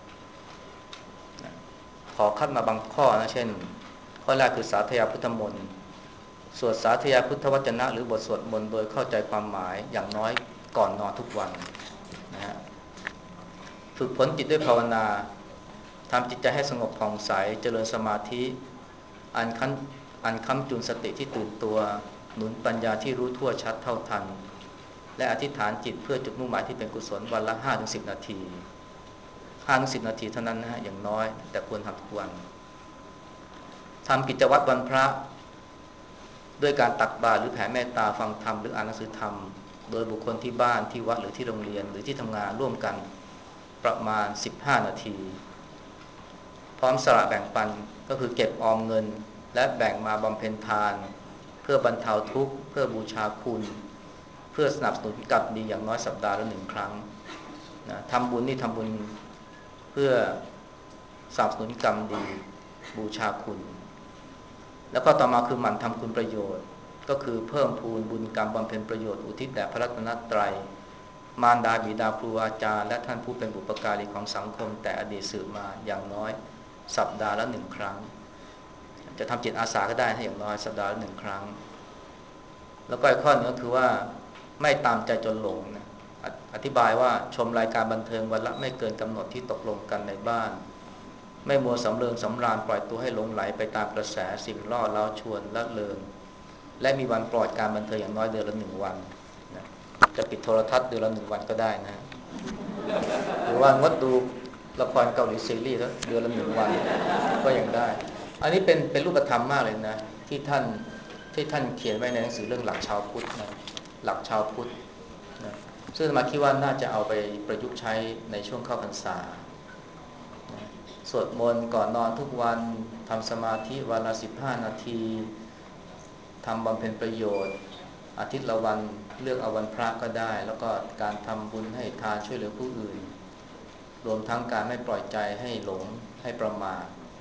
ขอคัดมาบางข้อนะเช่นข้อแรกคือสาธยายพุทธมนต์สวดสาธยายพุทธวจนะหรือบทสวดมนต์โดยเข้าใจความหมายอย่างน้อยก่อนนอนทุกวันนะฮะฝึกฝนจิตด้วยภาวนาทำจิตใจให้สงบผ่องใสเจริญสมาธิอันคั้นอันค้ำจุนสติที่ตื่นตัวหนุนปัญญาที่รู้ทั่วชัดเท่าทันและอธิษฐานจิตเพื่อจุดมุ่งหมายที่เป็นกุศลวันละ ห้าถึงสิบ นาที ห้าถึงสิบ นาทีเท่านั้นนะฮะอย่างน้อยแต่ควรทำทุกวันทำกิจวัตรวันพระด้วยการตักบาตรหรือแผ่เมตตาฟังธรรมหรืออ่านหนังสือธรรมโดยบุคคลที่บ้านที่วัดหรือที่โรงเรียนหรือที่ทำงานร่วมกันประมาณสิบห้านาทีพร้อมสละแบ่งปันก็คือเก็บออมเงินและแบ่งมาบำเพ็ญทานเพื่อบรรเทาทุกข์เพื่อบูชาคุณเพื่อสนับสนุนกรรมดีอย่างน้อยสัปดาห์ละหนึ่งครั้งนะทำบุญนี่ทำบุญเพื่อสนับสนุนกรรมดีบูชาคุณแล้วก็ต่อมาคือหมั่นทำคุณประโยชน์ก็คือเพิ่มพูนบุญกรรมบำเพ็ญประโยชน์อุทิศแด่พระรัตนตรัยมารดาบิดาครูอาจารย์และท่านผู้เป็นบุปการีของสังคมแต่อดีตสืบมาอย่างน้อยสัปดาห์ละหนึ่งครั้งจะทำจิตอาสาก็ได้ให้อย่างน้อยสัปดาห์ละหนึ่งครั้งแล้วก็อีกข้อนึงก็คือว่าไม่ตามใจจนหลงนะอธิบายว่าชมรายการบันเทิงวันละไม่เกินกำหนดที่ตกลงกันในบ้านไม่มัวสำเริงสำราญปล่อยตัวให้หลงไหลไปตามกระแสสิ่งล่อเร้าชวนละเลงและมีวันปลอดการบันเทิงอย่างน้อยเดือนละหนึ่งวันนะจะปิดโทรทัศน์เดือนละหนึ่งวันก็ได้นะหรือว่างดดูละครเกาหลีซีรีส์เดือนละหนึ่งวันก็ยังได้อันนี้เป็นเป็นรูปธรรมมากเลยนะที่ท่านที่ท่านเขียนไว้ในหนังสือเรื่องหลักชาวพุทธนะหลักชาวพุทธนะซึ่งมาคิดว่าน่าจะเอาไปประยุกต์ใช้ในช่วงเข้าพรรษาสวดมนต์ก่อนนอนทุกวันทำสมาธิวันละสิบห้านาทีทำบำเพ็ญประโยชน์อาทิตย์ละวันเลือกเอาวันพระก็ได้แล้วก็การทำบุญให้ทานช่วยเหลือผู้อื่นรวมทั้งการไม่ปล่อยใจให้หลงให้ประมาท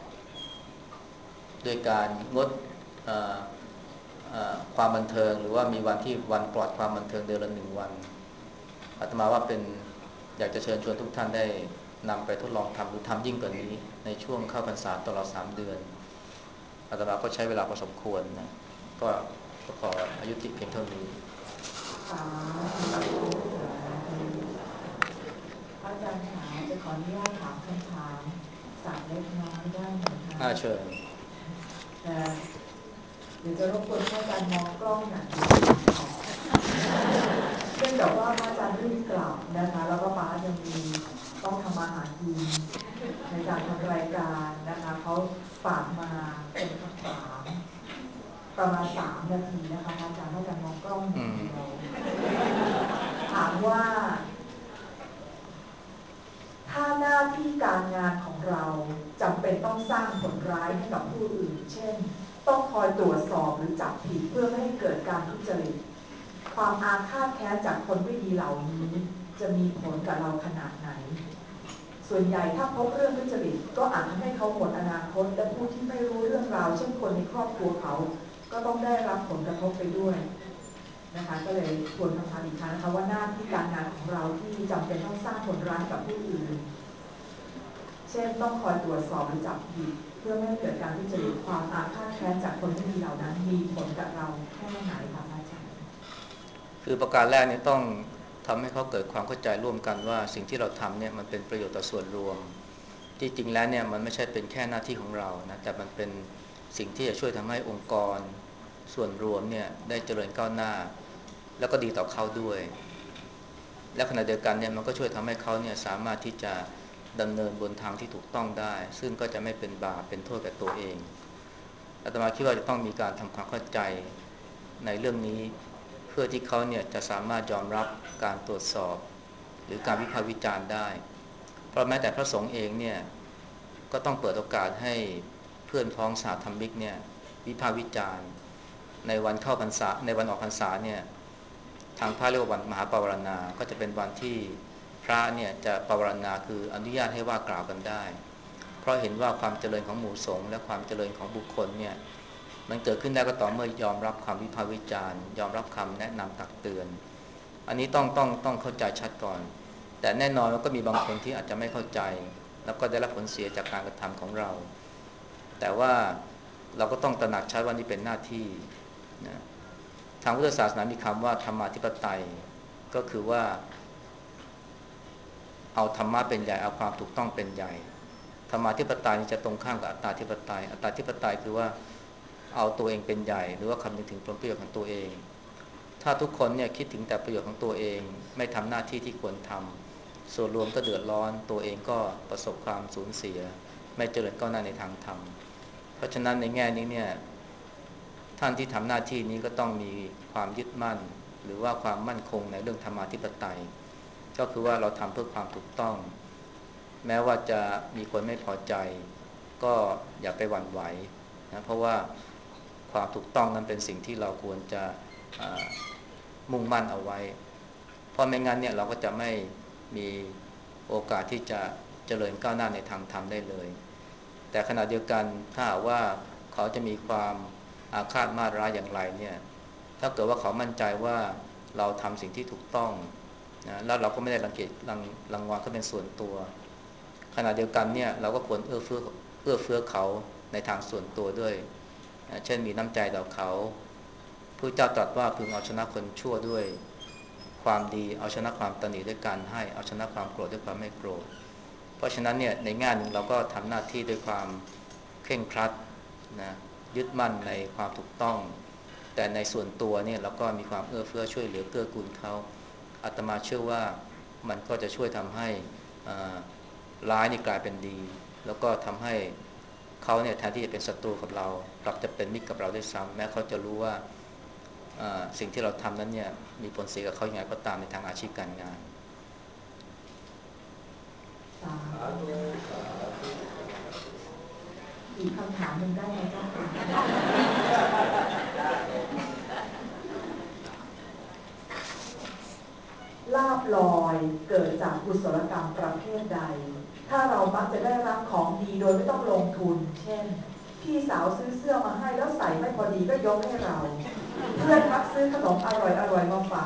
ด้วยการงดความบันเทิงหรือว่ามีวันที่วันปลอดความบันเทิงเดือนละหนึ่งวันอาตมาว่าเป็นอยากจะเชิญชวนทุกท่านได้นำไปทดลองทำหรือทำยิ่งกว่านี้ในช่วงเข้าพรรษาตลอดสามเดือนอาตมาก็ใช้เวลาพอสมควรนะก็ก็ขออายุติเพียงเท่านี้อาจารย์ขาจะขออนุญาตถามคำถามสามเล็กน้อยได้ไหมคะน่าเชิญแต่เดี๋ยวจะรบกวนอาจารย์มองกล้องหน่อยเนื่องจากว่าอาจารย์รีบกลับนะคะแล้วก็ป้ายังมีต้องทำอาหารกินในการทำรายการนะคะเขาฝากมาเป็นคำถามประมาณสามนาทีนะคะอาจารย์อาจารย์มองกล้องอย่างเดียวถามว่าถ้าหน้าที่การงานของเราจำเป็นต้องสร้างผลร้ายให้กับผู้อื่นเช่นต้องคอยตรวจสอบหรือจับผิดเพื่อไม่ให้เกิดการทุจริตความอาฆาตแค้นจากคนไม่ดีเหล่านี้จะมีผลกับเราขนาดไหนส่วนใหญ่ถ้าพบเรื่องทุจริตก็อาจทำให้เขาหมดอนาคตและผู้ที่ไม่รู้เรื่องราวเช่นคนในครอบครัวเขาก็ต้องได้รับผลกระทบไปด้วยนะคะก็เลยทวนคำถามอีกครั้งนะคะว่าหน้าที่การงานของเราที่จำเป็นต้องสร้างผลร้ายกับผู้อื่นเช่นต้องคอยตรวจสอบหรือจับผิดเพื่อไม่ให้เกิดการทุจริตความอาฆาตแค้นจากคนไม่ดีเหล่านั้นมีผลกับเราแค่ไหนคะอาจารย์คือประการแรกเนี่ยต้องทำให้เขาเกิดความเข้าใจร่วมกันว่าสิ่งที่เราทำเนี่ยมันเป็นประโยชน์ต่อส่วนรวมที่จริงแล้วเนี่ยมันไม่ใช่เป็นแค่หน้าที่ของเรานะแต่มันเป็นสิ่งที่จะช่วยทำให้องค์กรส่วนรวมเนี่ยได้เจริญก้าวหน้าแล้วก็ดีต่อเขาด้วยและขณะเดียวกันเนี่ยมันก็ช่วยทำให้เขาเนี่ยสามารถที่จะดำเนินบนทางที่ถูกต้องได้ซึ่งก็จะไม่เป็นบาปเป็นโทษกับตัวเองอาตมาคิดว่าจะต้องมีการทำความเข้าใจในเรื่องนี้เพื่อที่เขาเนี่ยจะสามารถยอมรับการตรวจสอบหรือการวิพากษ์วิจารณ์ได้เพราะแม้แต่พระสงฆ์เองเนี่ยก็ต้องเปิดโอกาสให้เพื่อนพ้องสาธมิกเนี่ยวิพากษ์วิจารณ์ในวันเข้าพรรษาในวันออกพรรษาเนี่ยทางพระเรียกว่าวันมหาปวารณาก็จะเป็นวันที่พระเนี่ยจะปวารณาคืออนุญาตให้ว่ากล่าวกันได้เพราะเห็นว่าความเจริญของหมู่สงฆ์และความเจริญของบุคคลเนี่ยมันเกิดขึ้นได้ก็ต่อเมื่อยอมรับความวิพากษ์วิจารณ์ยอมรับคำแนะนำตักเตือนอันนี้ต้องต้องต้องเข้าใจชัดก่อนแต่แน่นอนมันก็มีบางคนที่อาจจะไม่เข้าใจแล้วก็ได้รับผลเสียจากการกระทำของเราแต่ว่าเราก็ต้องตระหนักชัดว่านี่เป็นหน้าที่นะทางพุทธศาสนามีคำว่าธรรมาธิปไตยก็คือว่าเอาธรรมะเป็นใหญ่เอาความถูกต้องเป็นใหญ่ธรรมาธิปไตยจะตรงข้ามกับอัตตาธิปไตยอัตตาธิปไตยคือว่าเอาตัวเองเป็นใหญ่หรือว่าคำนึงถึงผลประโยชน์ของตัวเองถ้าทุกคนเนี่ยคิดถึงแต่ประโยชน์ของตัวเองไม่ทำหน้าที่ที่ควรทำส่วนรวมก็เดือดร้อนตัวเองก็ประสบความสูญเสียไม่เจริญก้าวหน้าในทางธรรมเพราะฉะนั้นในแง่นี้เนี่ยท่านที่ทำหน้าที่นี้ก็ต้องมีความยึดมั่นหรือว่าความมั่นคงในเรื่องธรรมาธิปไตยก็คือว่าเราทำเพื่อความถูกต้องแม้ว่าจะมีคนไม่พอใจก็อย่าไปหวั่นไหวนะเพราะว่าความถูกต้องนั้นเป็นสิ่งที่เราควรจะมุ่งมั่นเอาไว้เพราะไม่งั้นเนี่ยเราก็จะไม่มีโอกาสที่จะเจริญก้าวหน้าในทางธรรมได้เลยแต่ขณะเดียวกันถ้าว่าเขาจะมีความอาฆาตมาตร้ายอย่างไรเนี่ยถ้าเกิดว่าเขามั่นใจว่าเราทำสิ่งที่ถูกต้องนะแล้วเราก็ไม่ได้รังเกียจรังรังวานเขาเป็นส่วนตัวขณะเดียวกันเนี่ยเราก็ควรเอื้อเฟื้อเอื้อเฟื้อเขาในทางส่วนตัวด้วยนะเช่นมีน้ำใจต่อเขาพระเจ้าตรัสว่าพึงเอาชนะคนชั่วด้วยความดีเอาชนะความตนีด้วยการให้เอาชนะความโกรธด้วยความไม่โกรธเพราะฉะนั้นเนี่ยในแง่หนึ่งเราก็ทำหน้าที่ด้วยความเคร่งครัดนะยึดมั่นในความถูกต้องแต่ในส่วนตัวเนี่ยเราก็มีความเอื้อเฟื้อช่วยเหลือเกื้อกูลเขาอาตมาเชื่อว่ามันก็จะช่วยทำให้ร้ายนี่กลายเป็นดีแล้วก็ทำให้เขาเนี่ยแทนที่จะเป็นศัตรูกับเรากลับจะเป็นมิตรกับเราด้วยซ้ำแม้เขาจะรู้ว่าสิ่งที่เราทำนั้นเนี่ยมีผลเสียกับเขาอย่างไรก็ตามในทางอาชีพการงานอีกคำถามหนึ่งได้ไหมเจ้าค่ะลาภลอยเกิดจากกุศลกรรมประเภทใดถ้าเรามักจะได้รับของดีโดยไม่ต้องลงทุนเช่นพี่สาวซื้อเสื้อมาให้แล้วใส่ไม่พอดีก็ยกให้เราเพื่อนทักซื้อขนมอร่อยอร่อยมาฝาก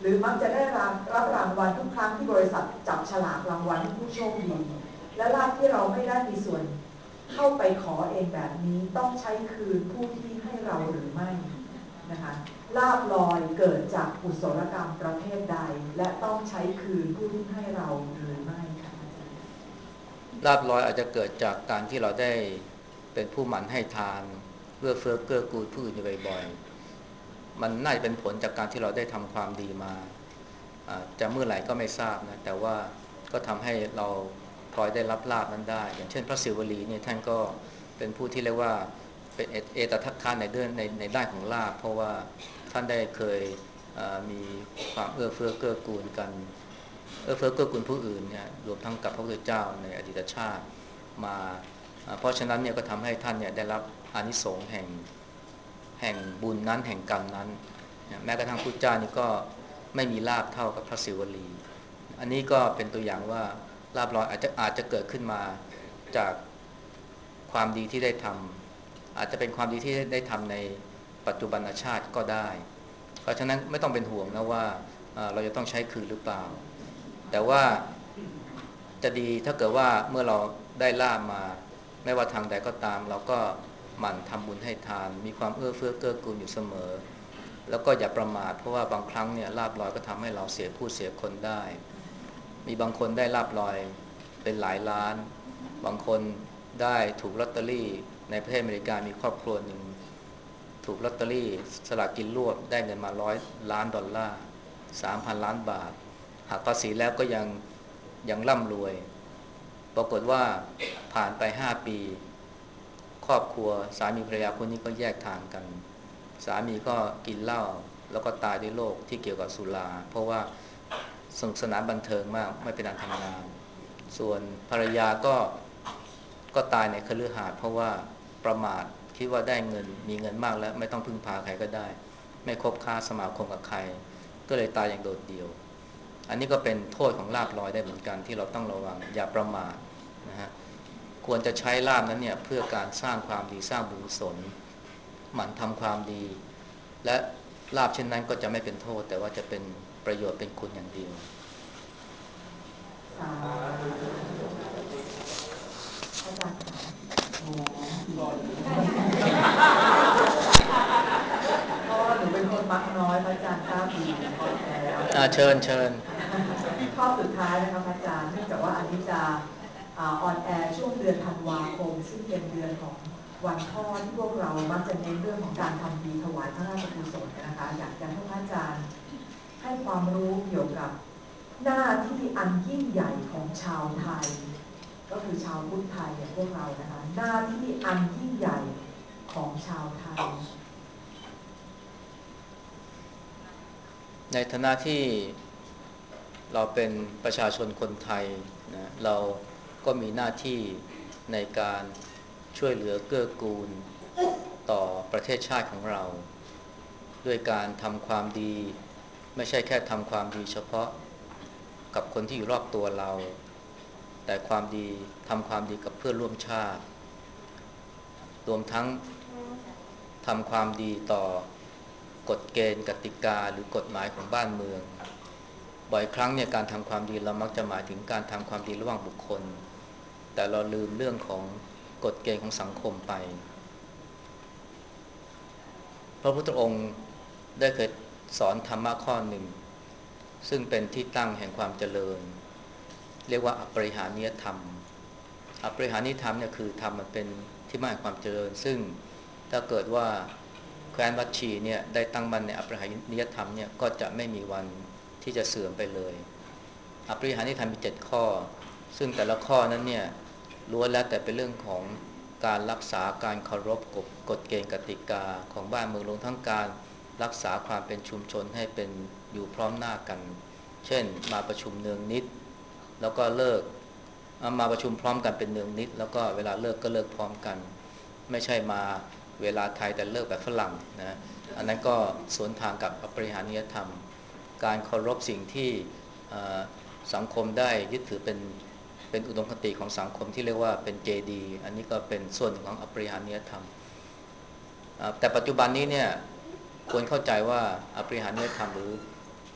หรือมักจะได้รับรับรางวัลทุกครั้งที่บริษัทจับฉลากรางวัลให้ผู้โชคดีและลาภที่เราไม่ได้มีส่วนเข้าไปขอเองแบบนี้ต้องใช้คืนผู้ที่ให้เราหรือไม่นะคะลาภลอยเกิดจากกุศลกรรมประเภทใดและต้องใช้คืนผู้ที่ให้เราหรือไม่คะอาจารย์ลาภลอยอาจจะเกิดจากการที่เราได้เป็นผู้หมั่นให้ทานเพื่อเฟื้อเกื้อกูลผู้อื่นอยู่บ่อยๆมันน่าจะเป็นผลจากการที่เราได้ทำความดีมาจะเมื่อไหร่ก็ไม่ทราบนะแต่ว่าก็ทำให้เราพลอยได้รับลาภนั้นได้อย่างเช่นพระศิวลีเนี่ยท่านก็เป็นผู้ที่เรียกว่าเป็นเอตทัคคะในเรื่องในในด้านของลาภเพราะว่าท่านได้เคยมีความเอื้อเฟื้อเกื้อกูลกันเอื้อเฟื้อเกื้อกูลผู้อื่นเนี่ยรวมทั้งกับพระพุทธเจ้าในอดีตชาติมาเพราะฉะนั้นเนี่ยก็ทำให้ท่านเนี่ยได้รับอานิสงส์แห่งแห่งบุญนั้นแห่งกรรมนั้นแม้กระทั่งพุทธเจ้านี่ก็ไม่มีลาภเท่ากับพระศิวลีอันนี้ก็เป็นตัวอย่างว่าลาภลอยอาจจะอาจจะเกิดขึ้นมาจากความดีที่ได้ทำอาจจะเป็นความดีที่ได้ทำในปัจจุบันชาติก็ได้เพราะฉะนั้นไม่ต้องเป็นห่วงนะว่าเราจะต้องใช้คืนหรือเปล่าแต่ว่าจะดีถ้าเกิดว่าเมื่อเราได้ลาภมาไม่ว่าทางใดก็ตามเราก็หมั่นทำบุญให้ทานมีความเอื้อเฟื้อเกื้อกูลอยู่เสมอแล้วก็อย่าประมาทเพราะว่าบางครั้งเนี่ยลาภลอยก็ทำให้เราเสียผู้เสียคนได้มีบางคนได้ลาภลอยเป็นหลายล้านบางคนได้ถูกลอตเตอรี่ในประเทศอเมริกามีครอบครัวหนึ่งถูกลอตเตอรี่สลากกินรวบได้เงินมาร้อยล้านดอลลาร์สามพันล้านบาทหักภาษีแล้วก็ยังยังร่ำรวยปรากฏว่าผ่านไปห้าปีครอบครัวสามีภรรยาคนนี้ก็แยกทางกันสามีก็กินเหล้าแล้วก็ตายด้วยโรคที่เกี่ยวกับสุราเพราะว่าสนุกสนานบันเทิงมากไม่เป็นอันทำงานส่วนภรรยาก็ก็ตายในคฤหาสน์เพราะว่าประมาทคิดว่าได้เงินมีเงินมากแล้วไม่ต้องพึ่งพาใครก็ได้ไม่คบค้าสมาคมกับใครก็เลยตายอย่างโดดเดี่ยวอันนี้ก็เป็นโทษของลาภลอยได้เหมือนกันที่เราต้องระวังอย่าประมาทนะฮะควรจะใช้ลาภนั้นเนี่ยเพื่อการสร้างความดีสร้างบุญกุศลหมั่นทำความดีและลาภเช่นนั้นก็จะไม่เป็นโทษแต่ว่าจะเป็นประโยชน์เป็นคุณอย่างเดียวอาจารย์โอ้เพราะว่าหนูเป็นคนมักน้อยอาจารย์ทราบดีข้อแล้วเชิญเชิญข้อสุดท้ายนะคะอาจารย์เนื่องจากว่าอันนี้จะออนแอร์ช่วงเดือนธันวาคมซึ่งเป็นเดือนของวันพ่อที่พวกเรามักจะเน้นเรื่องของการทำดีถวายพระราชกุศลนะคะอยากจะให้พระอาจารย์ให้ความรู้เกี่ยวกับหน้าที่อันยิ่งใหญ่ของชาวไทยก็คือชาวพุทธไทยอย่างพวกเรานะคะหน้าที่อันยิ่งใหญ่ของชาวไทยในฐานะที่เราเป็นประชาชนคนไทยนะเราก็มีหน้าที่ในการช่วยเหลือเกื้อกูลต่อประเทศชาติของเราด้วยการทำความดีไม่ใช่แค่ทำความดีเฉพาะกับคนที่อยู่รอบตัวเราแต่ความดีทำความดีกับเพื่อนร่วมชาติรวมทั้งทำความดีต่อกฎเกณฑ์กติกาหรือกฎหมายของบ้านเมืองบ่อยครั้งเนี่ยการทำความดีเรามักจะหมายถึงการทำความดีระหว่างบุคคลแต่เราลืมเรื่องของกฎเกณฑ์ของสังคมไปพระพุทธองค์ได้เคยสอนธรรมะข้อหนึ่งซึ่งเป็นที่ตั้งแห่งความเจริญเรียกว่าอปริหานิยธรรมอปริหานิยธรรมเนี่ยคือธรรมมันเป็นที่มาแห่งความเจริญซึ่งถ้าเกิดว่าแคว้นวัชชีเนี่ยได้ตั้งมั่นในอปริหานิยธรรมเนี่ยก็จะไม่มีวันที่จะเสื่อมไปเลยอปริหานิยธรรมมีเจ็ดข้อซึ่งแต่ละข้อนั้นเนี่ยล้วนแล้วแต่เป็นเรื่องของการรักษาการเคารพกฎกฎเกณฑ์กติกาของบ้านเมืองรวมทั้งการรักษาความเป็นชุมชนให้เป็นอยู่พร้อมหน้ากันเช่นมาประชุมเนืองนิดแล้วก็เลิกมาประชุมพร้อมกันเป็นเนืองนิดแล้วก็เวลาเลิกก็เลิกพร้อมกันไม่ใช่มาเวลาไทยแต่เลิกแบบฝรั่งนะอันนั้นก็สวนทางกับอปริหานิยธรรมการเคารพสิ่งที่สังคมได้ยึดถือเป็นเป็นอุดมคติของสังคมที่เรียกว่าเป็นเจดีย์อันนี้ก็เป็นส่วนหนึ่งของอปริหานิยธรรมแต่ปัจจุบันนี้เนี่ยควรเข้าใจว่าอปริหานิยธรรมหรือ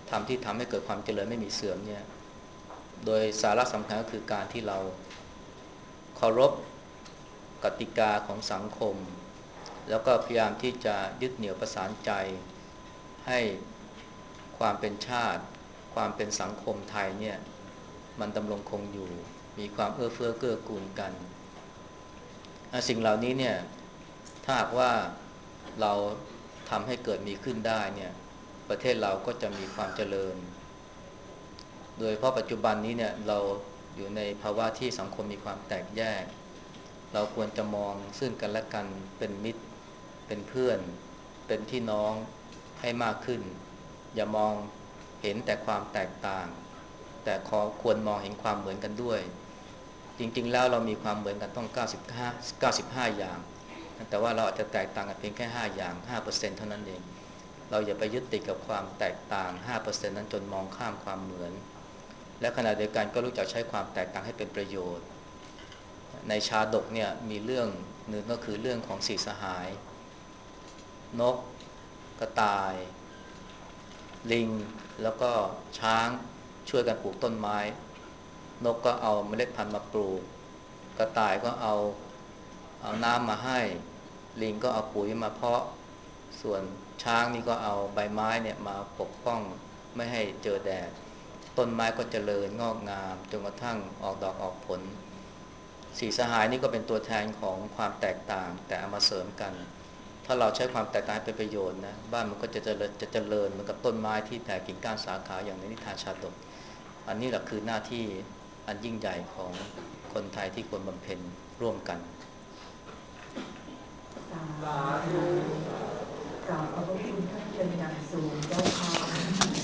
ธรรมที่ทำให้เกิดความเจริญไม่มีเสื่อมเนี่ยโดยสาระสำคัญก็คือการที่เราเคารพกติกาของสังคมแล้วก็พยายามที่จะยึดเหนี่ยวประสานใจให้ความเป็นชาติความเป็นสังคมไทยเนี่ยมันดำรงคงอยู่มีความเอื้อเฟื้อเกื้อกูลกันสิ่งเหล่านี้เนี่ยถ้าหากว่าเราทำให้เกิดมีขึ้นได้เนี่ยประเทศเราก็จะมีความเจริญโดยเพราะปัจจุบันนี้เนี่ยเราอยู่ในภาวะที่สังคมมีความแตกแยกเราควรจะมองซึ่งกันและกันเป็นมิตรเป็นเพื่อนเป็นพี่น้องให้มากขึ้นอย่ามองเห็นแต่ความแตกต่างแต่ขอควรมองเห็นความเหมือนกันด้วยจริงๆแล้วเรามีความเหมือนกันต้องเก้าสิบห้า เก้าสิบห้าอย่างแต่ว่าเราอาจจะแตกต่างกันเพียงแค่ห้าอย่าง ห้าเปอร์เซ็นต์ เท่านั้นเองเราอย่าไปยึดติดกับความแตกต่าง ห้าเปอร์เซ็นต์ นั้นจนมองข้ามความเหมือนและขณะเดียวกันก็รู้จักใช้ความแตกต่างให้เป็นประโยชน์ในชาดกเนี่ยมีเรื่องหนึ่งก็คือเรื่องของสี่สหายนกกระต่ายลิงแล้วก็ช้างช่วยกันปลูกต้นไม้นกก็เอาเมล็ดพันธุ์มาปลูกกระต่ายก็เอาเอาน้ำมาให้ลิงก็เอาปุ๋ยมาเพาะส่วนช้างนี่ก็เอาใบไม้เนี่ยมาปกป้องไม่ให้เจอแดดต้นไม้ก็เจริญงอกงามจนกระทั่งออกดอกออกผลสี่สหายนี่ก็เป็นตัวแทนของความแตกต่างแต่เอามาเสริมกันถ้าเราใช้ความแตกต่างเป็นประโยชน์นะบ้านมันก็จะเจริญจะเจริญเหมือนกับต้นไม้ที่แผ่กิ่งก้านสาขาอย่างในนิทานชาดกอันนี้แหละคือหน้าที่อันยิ่งใหญ่ของคนไทยที่ควรบำเพ็ญร่วมกันสาธุกราบขอบพระคุณท่านเป็นอย่างสูงเจ้าค่ะ